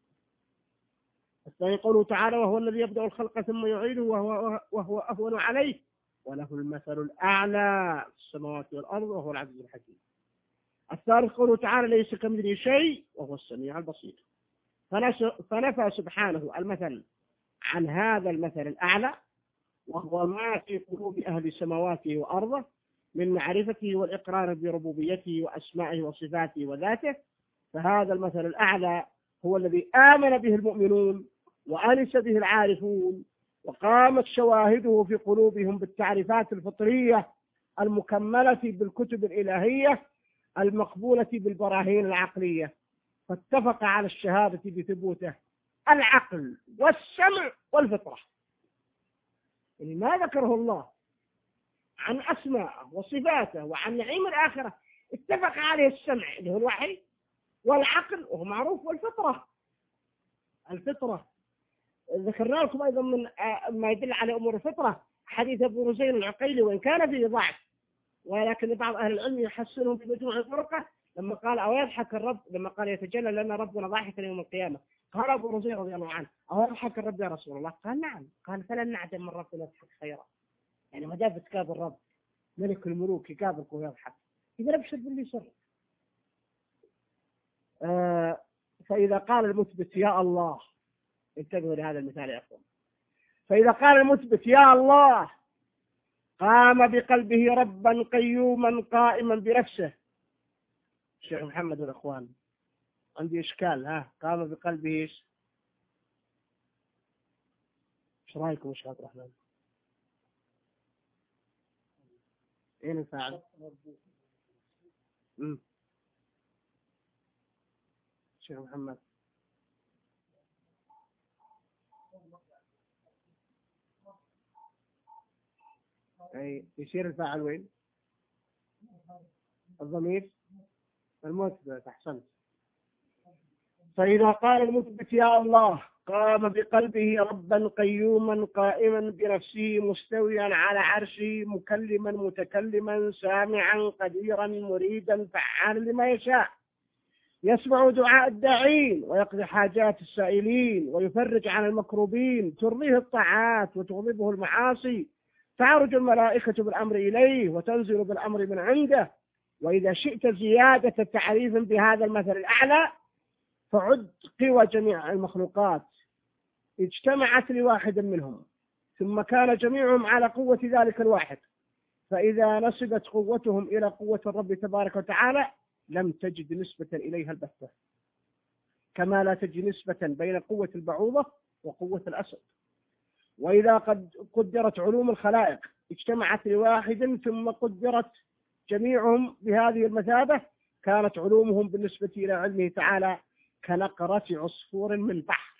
الثاني قوله تعالى وهو الذي يبدأ الخلق ثم يعيده وهو, وهو أهون عليه وله المثل الأعلى في السماوات والأرض وهو العزيز الحكيم. الثالث قوله تعالى ليس كمثله شيء وهو السميع البصير. فنفى سبحانه المثل عن هذا المثل الأعلى وهو ما في قلوب أهل سماواته وأرضه من معرفته والإقرار بربوبيته وأسمائه وصفاته وذاته. فهذا المثل الأعلى هو الذي آمن به المؤمنون وأنس به العارفون، وقامت شواهده في قلوبهم بالتعريفات الفطرية المكملة بالكتب الإلهية المقبولة بالبراهين العقلية، فاتفق على الشهادة بثبوته العقل والسمع والفطرة. يعني ما ذكره الله عن أسماءه وصفاته وعن نعيم الآخرة اتفق عليه السمع اللي هو الوحي والعقل وهو معروف والفطرة. الفطرة ذكرنا لكم أيضا من ما يدل على أمور الفطرة حديث أبو رزين العقيلي، وإن كان فيه ضعف ولكن بعض أهل العلم يحسنهم في مجموع الفرقة لما قال أو يضحك الرب، لما قال يتجلى لنا ربنا ضاحكا يوم القيامة. قال أبو رزين رضي الله عنه أو يضحك الرب يا رسول الله؟ قال نعم. قال فلن نعدم من ربنا يضحك خيرا. يعني ما دام تقابل الرب ملك الملوك يقابلك ويضحك، إذا أبشر باللي سر. آه فإذا قال المثبت يا الله، انتبهوا لهذا المثال يا أخوان، فإذا قال المثبت يا الله قام بقلبه ربا قيوما قائما بنفسه. الشيخ محمد والأخوان عندي إشكال، ها قام بقلبه إيش؟ إيش رأيكم يا شيخ عبد الرحمن؟ أين الفاعل؟ امم شيخ محمد. أي يصير الفاعل وين؟ الضمير المثبت. أحسنت. فإذا قال المثبت يا الله قام بقلبه ربا قيوما قائما بنفسه مستويا على عرشه مكلما متكلما سامعا قديرا مريدا فعالا لما يشاء، يسمع دعاء الداعين ويقضي حاجات السائلين ويفرج عن المكروبين، ترضيه الطاعات وتغضبه المعاصي، تعرج الملائكة بالأمر إليه وتنزل بالأمر من عنده. وإذا شئت زيادة تعريف بهذا المثل الأعلى فعد قوى جميع المخلوقات اجتمعت لواحد منهم ثم كان جميعهم على قوة ذلك الواحد، فإذا نسبت قوتهم إلى قوة الرب تبارك وتعالى لم تجد نسبة إليها البتة، كما لا تجد نسبة بين قوة البعوضة وقوة الأسد. وإذا قد قدرت علوم الخلائق اجتمعت لواحد ثم قدرت جميعهم بهذه المثابة كانت علومهم بالنسبة إلى علمه تعالى كنقرة عصفور من البحر،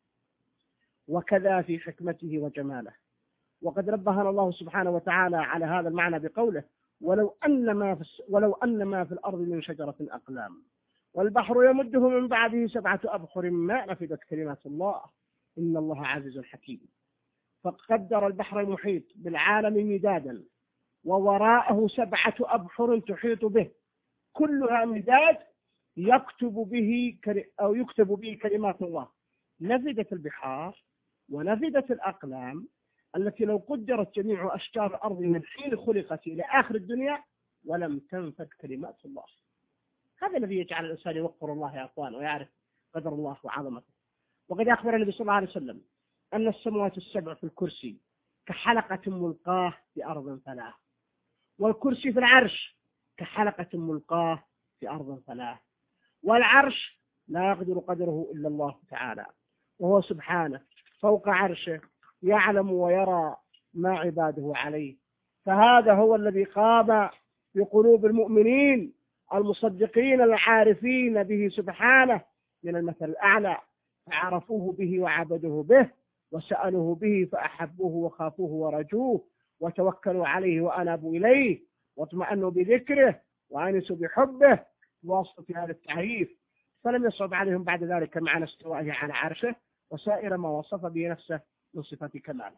وكذا في حكمته وجماله. وقد نبهنا الله سبحانه وتعالى على هذا المعنى بقوله ولو أن ما في, ولو أن ما في الأرض من شجرة أقلام والبحر يمده من بعده سبعة أبحر ما نفدت كلمات الله إن الله عزيز حكيم. فقدر البحر المحيط بالعالم مدادا ووراءه سبعة أبحر تحيط به كلها مداد يكتب به أو يكتب به كلمات الله. نفدت البحار ونفدت الأقلام التي لو قدرت جميع أشجار الأرض من حين خلقت إلى آخر الدنيا ولم تنفد كلمات الله. هذا الذي يجعل الإنسان يوقر الله يا أخوان ويعرف قدر الله وعظمته. وقد أخبر النبي صلى الله عليه وسلم أن السماوات السبع في الكرسي كحلقة ملقاة في أرض ثلاث، والكرسي في العرش كحلقة ملقاة في أرض ثلاث، والعرش لا يقدر قدره إلا الله تعالى، وهو سبحانه فوق عرشه يعلم ويرى ما عباده عليه. فهذا هو الذي قام بقلوب المؤمنين المصدقين العارفين به سبحانه من المثل الأعلى، فعرفوه به وعبدوه به وسألوه به فأحبوه وخافوه ورجوه وتوكلوا عليه وأنابوا إليه واطمأنوا بذكره وأنسوا بحبه بواسطة هذا التعريف. فلم يصعب عليهم بعد ذلك معنى استوائه على عرشه وسائر ما وصف به نفسه من صفات كماله،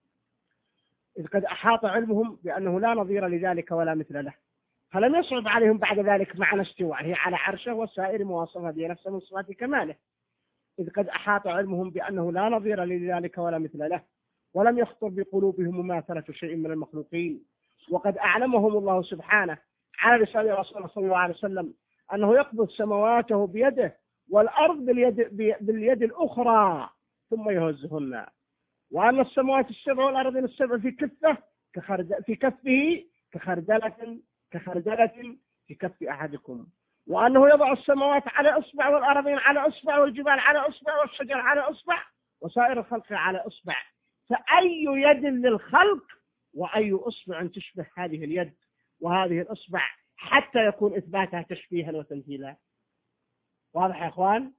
إذ قد أحاط علمهم بأنه لا نظير لذلك ولا مثل له. فلم يصعب عليهم بعد ذلك معنى استوائه على عرشه وسائر ما وصف به نفسه من صفات كماله، إذ قد أحاط علمهم بأنه لا نظير لذلك ولا مثل له، ولم يخطر بقلوبهم مماثلة شيء من المخلوقين. وقد أعلمهم الله سبحانه على لسان رسوله صلى الله عليه وسلم أنه يقبض سماواته بيده والأرض باليد, باليد الأخرى ثم يهزهن، وأن السماوات السبع والأرض السبع في كفه في كفه كخردلة كخردلة في كف أحدكم، وأنه يضع السماوات على أصبع والأرضين على أصبع والجبال على أصبع والشجر على أصبع وسائر الخلق على أصبع. فأي يد للخلق وأي أصبع تشبه هذه اليد وهذه الأصبع حتى يكون إثباتها تشبيها وتمثيلا. واضح يا أخوان؟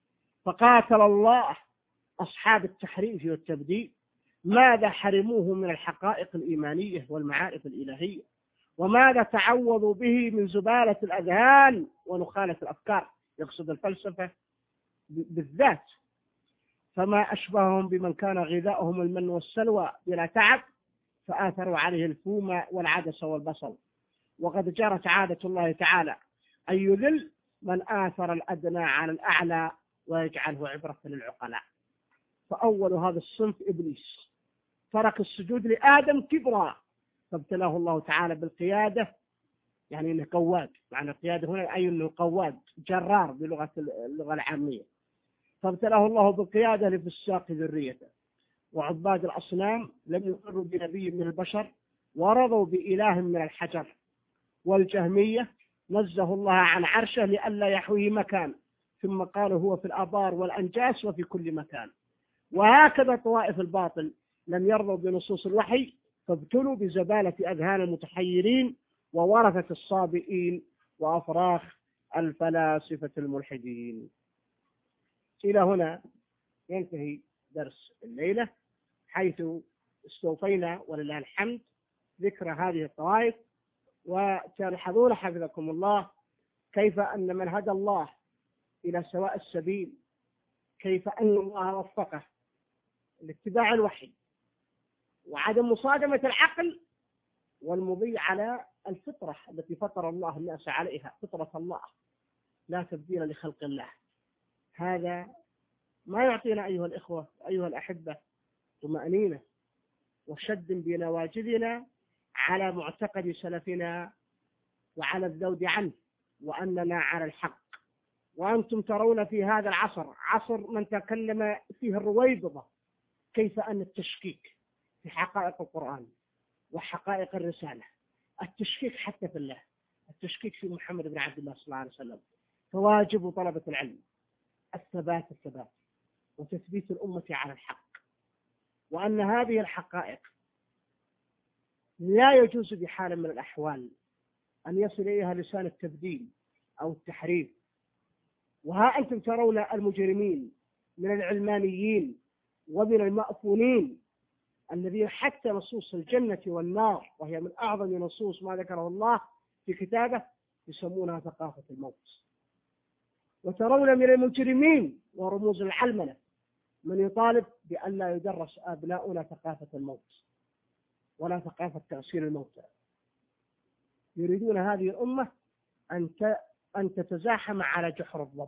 فقاتل الله أصحاب التحريف والتبديل ماذا حرموه من الحقائق الإيمانية والمعارف الإلهية، وماذا تعوضوا به من زبالة الأذهان ونخالة الأفكار، يقصد الفلسفة بالذات. فما أشبههم بمن كان غذاؤهم المن والسلوى بلا تعب فآثروا عليه الفوم والعدس والبصل. وقد جرت عادة الله تعالى أن يذل من آثر الأدنى على الأعلى ويجعله عبرة للعقلاء. فأول هذا الصنف إبليس ترك السجود لآدم كبرا فابتلاه الله تعالى بالقيادة، يعني أنه قواد، معنى القيادة هنا أي أنه قواد جرار بلغة اللغة العامية. فابتلاه الله بالقيادة لفساق ذريته. وعباد الأصنام لم يقروا بنبي من البشر ورضوا بإله من الحجر. والجهمية نزه الله عن عرشه لئلا يحويه مكان، ثم قالوا هو في الآبار والأنجاس وفي كل مكان. وهكذا طوائف الباطل لم يرضوا بنصوص الوحي فابتلوا بزبالة أذهان المتحيرين وورثة الصابئين وأفراخ الفلاسفة الملحدين. إلى هنا ينتهي درس الليلة، حيث استوفينا ولله الحمد ذكر هذه الطوائف، وتلاحظون حفظكم الله كيف أن من هدى الله إلى سواء السبيل، كيف أن الله وفقه لاتباع الوحي وعدم مصادمة العقل والمضي على الفطرة التي فطر الله الناس عليها، فطرة الله لا تبديل لخلق الله. هذا ما يعطينا أيها الإخوة أيها الأحبة طمأنينة وشد بنواجذنا على معتقد سلفنا وعلى الذود عنه، وأننا على الحق. وأنتم ترون في هذا العصر، عصر من تكلم فيه الرويبضة، كيف أن التشكيك في حقائق القرآن وحقائق الرسالة، التشكيك حتى في الله، التشكيك في محمد بن عبد الله صلى الله عليه وسلم. فواجب طلبة العلم الثبات الثبات وتثبيت الأمة على الحق، وأن هذه الحقائق لا يجوز بحال من الأحوال أن يصل إليها لسان التبديل أو التحريف. وها أنتم ترون المجرمين من العلمانيين ومن المأفونين الذين حتى نصوص الجنة والنار، وهي من أعظم نصوص ما ذكره الله في كتابه، يسمونها ثقافة الموت. وترون من المجرمين ورموز العلمنة من يطالب بأن لا يدرس أبناؤنا ثقافة الموت ولا ثقافة تغسيل الموتى. يريدون هذه الأمة أن أن تتزاحم على جحر الضب،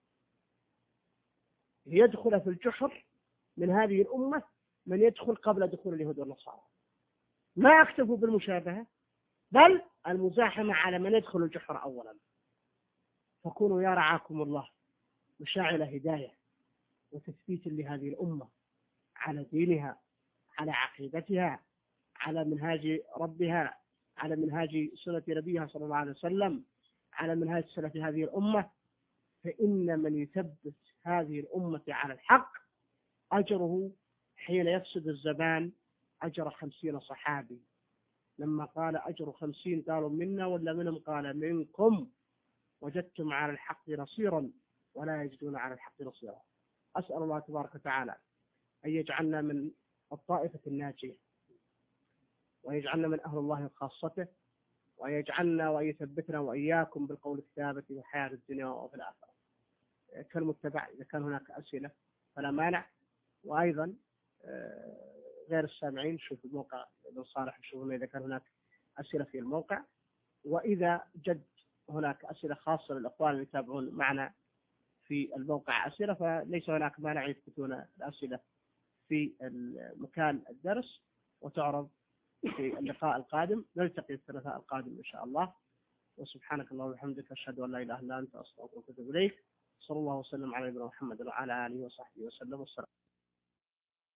يدخل في الجحر من هذه الأمة من يدخل قبل دخول اليهود والنصارى. ما اكتفوا بالمشابهة، بل المزاحمة على من يدخل الجحر أولا. فكونوا يا رعاكم الله مشاعل هداية وتثبيت لهذه الأمة على دينها، على عقيدتها، على منهاج ربها، على منهاج سنة نبيها صلى الله عليه وسلم، على منهاج سلف هذه الأمة. فإن من يثبت هذه الأمة على الحق أجره حين يفسد الزمان أجر خمسين صحابي. لما قال أجر خمسين قالوا منا ولا منهم؟ قال منكم، وجدتم على الحق نصيرا ولا يجدون على الحق نصيرا. أسأل الله تبارك وتعالى أن يجعلنا من الطائفة الناجية، ويجعلنا من أهل الله وخاصته، ويجعلنا ويثبتنا وإياكم بالقول الثابت في الحياة الدنيا وفي الآخرة. كالمتبع إذا كان هناك أسئلة فلا مانع، وأيضا غير السامعين شوف الموقع ابن صالح يشوفون إذا كان هناك أسئلة في الموقع، وإذا جد هناك أسئلة خاصة للأخوان اللي يتابعون معنا في الموقع أسئلة، فليس هناك مانع يثبتون الأسئلة في مكان الدرس وتعرض في اللقاء القادم. نلتقي الثلاثاء القادم إن شاء الله. وسبحانك اللهم وبحمدك أشهد أن لا إله إلا أنت أستغفرك وأتوب إليك. صلى الله وسلم على نبينا محمد وعلى آله وصحبه وسلم. والسلام.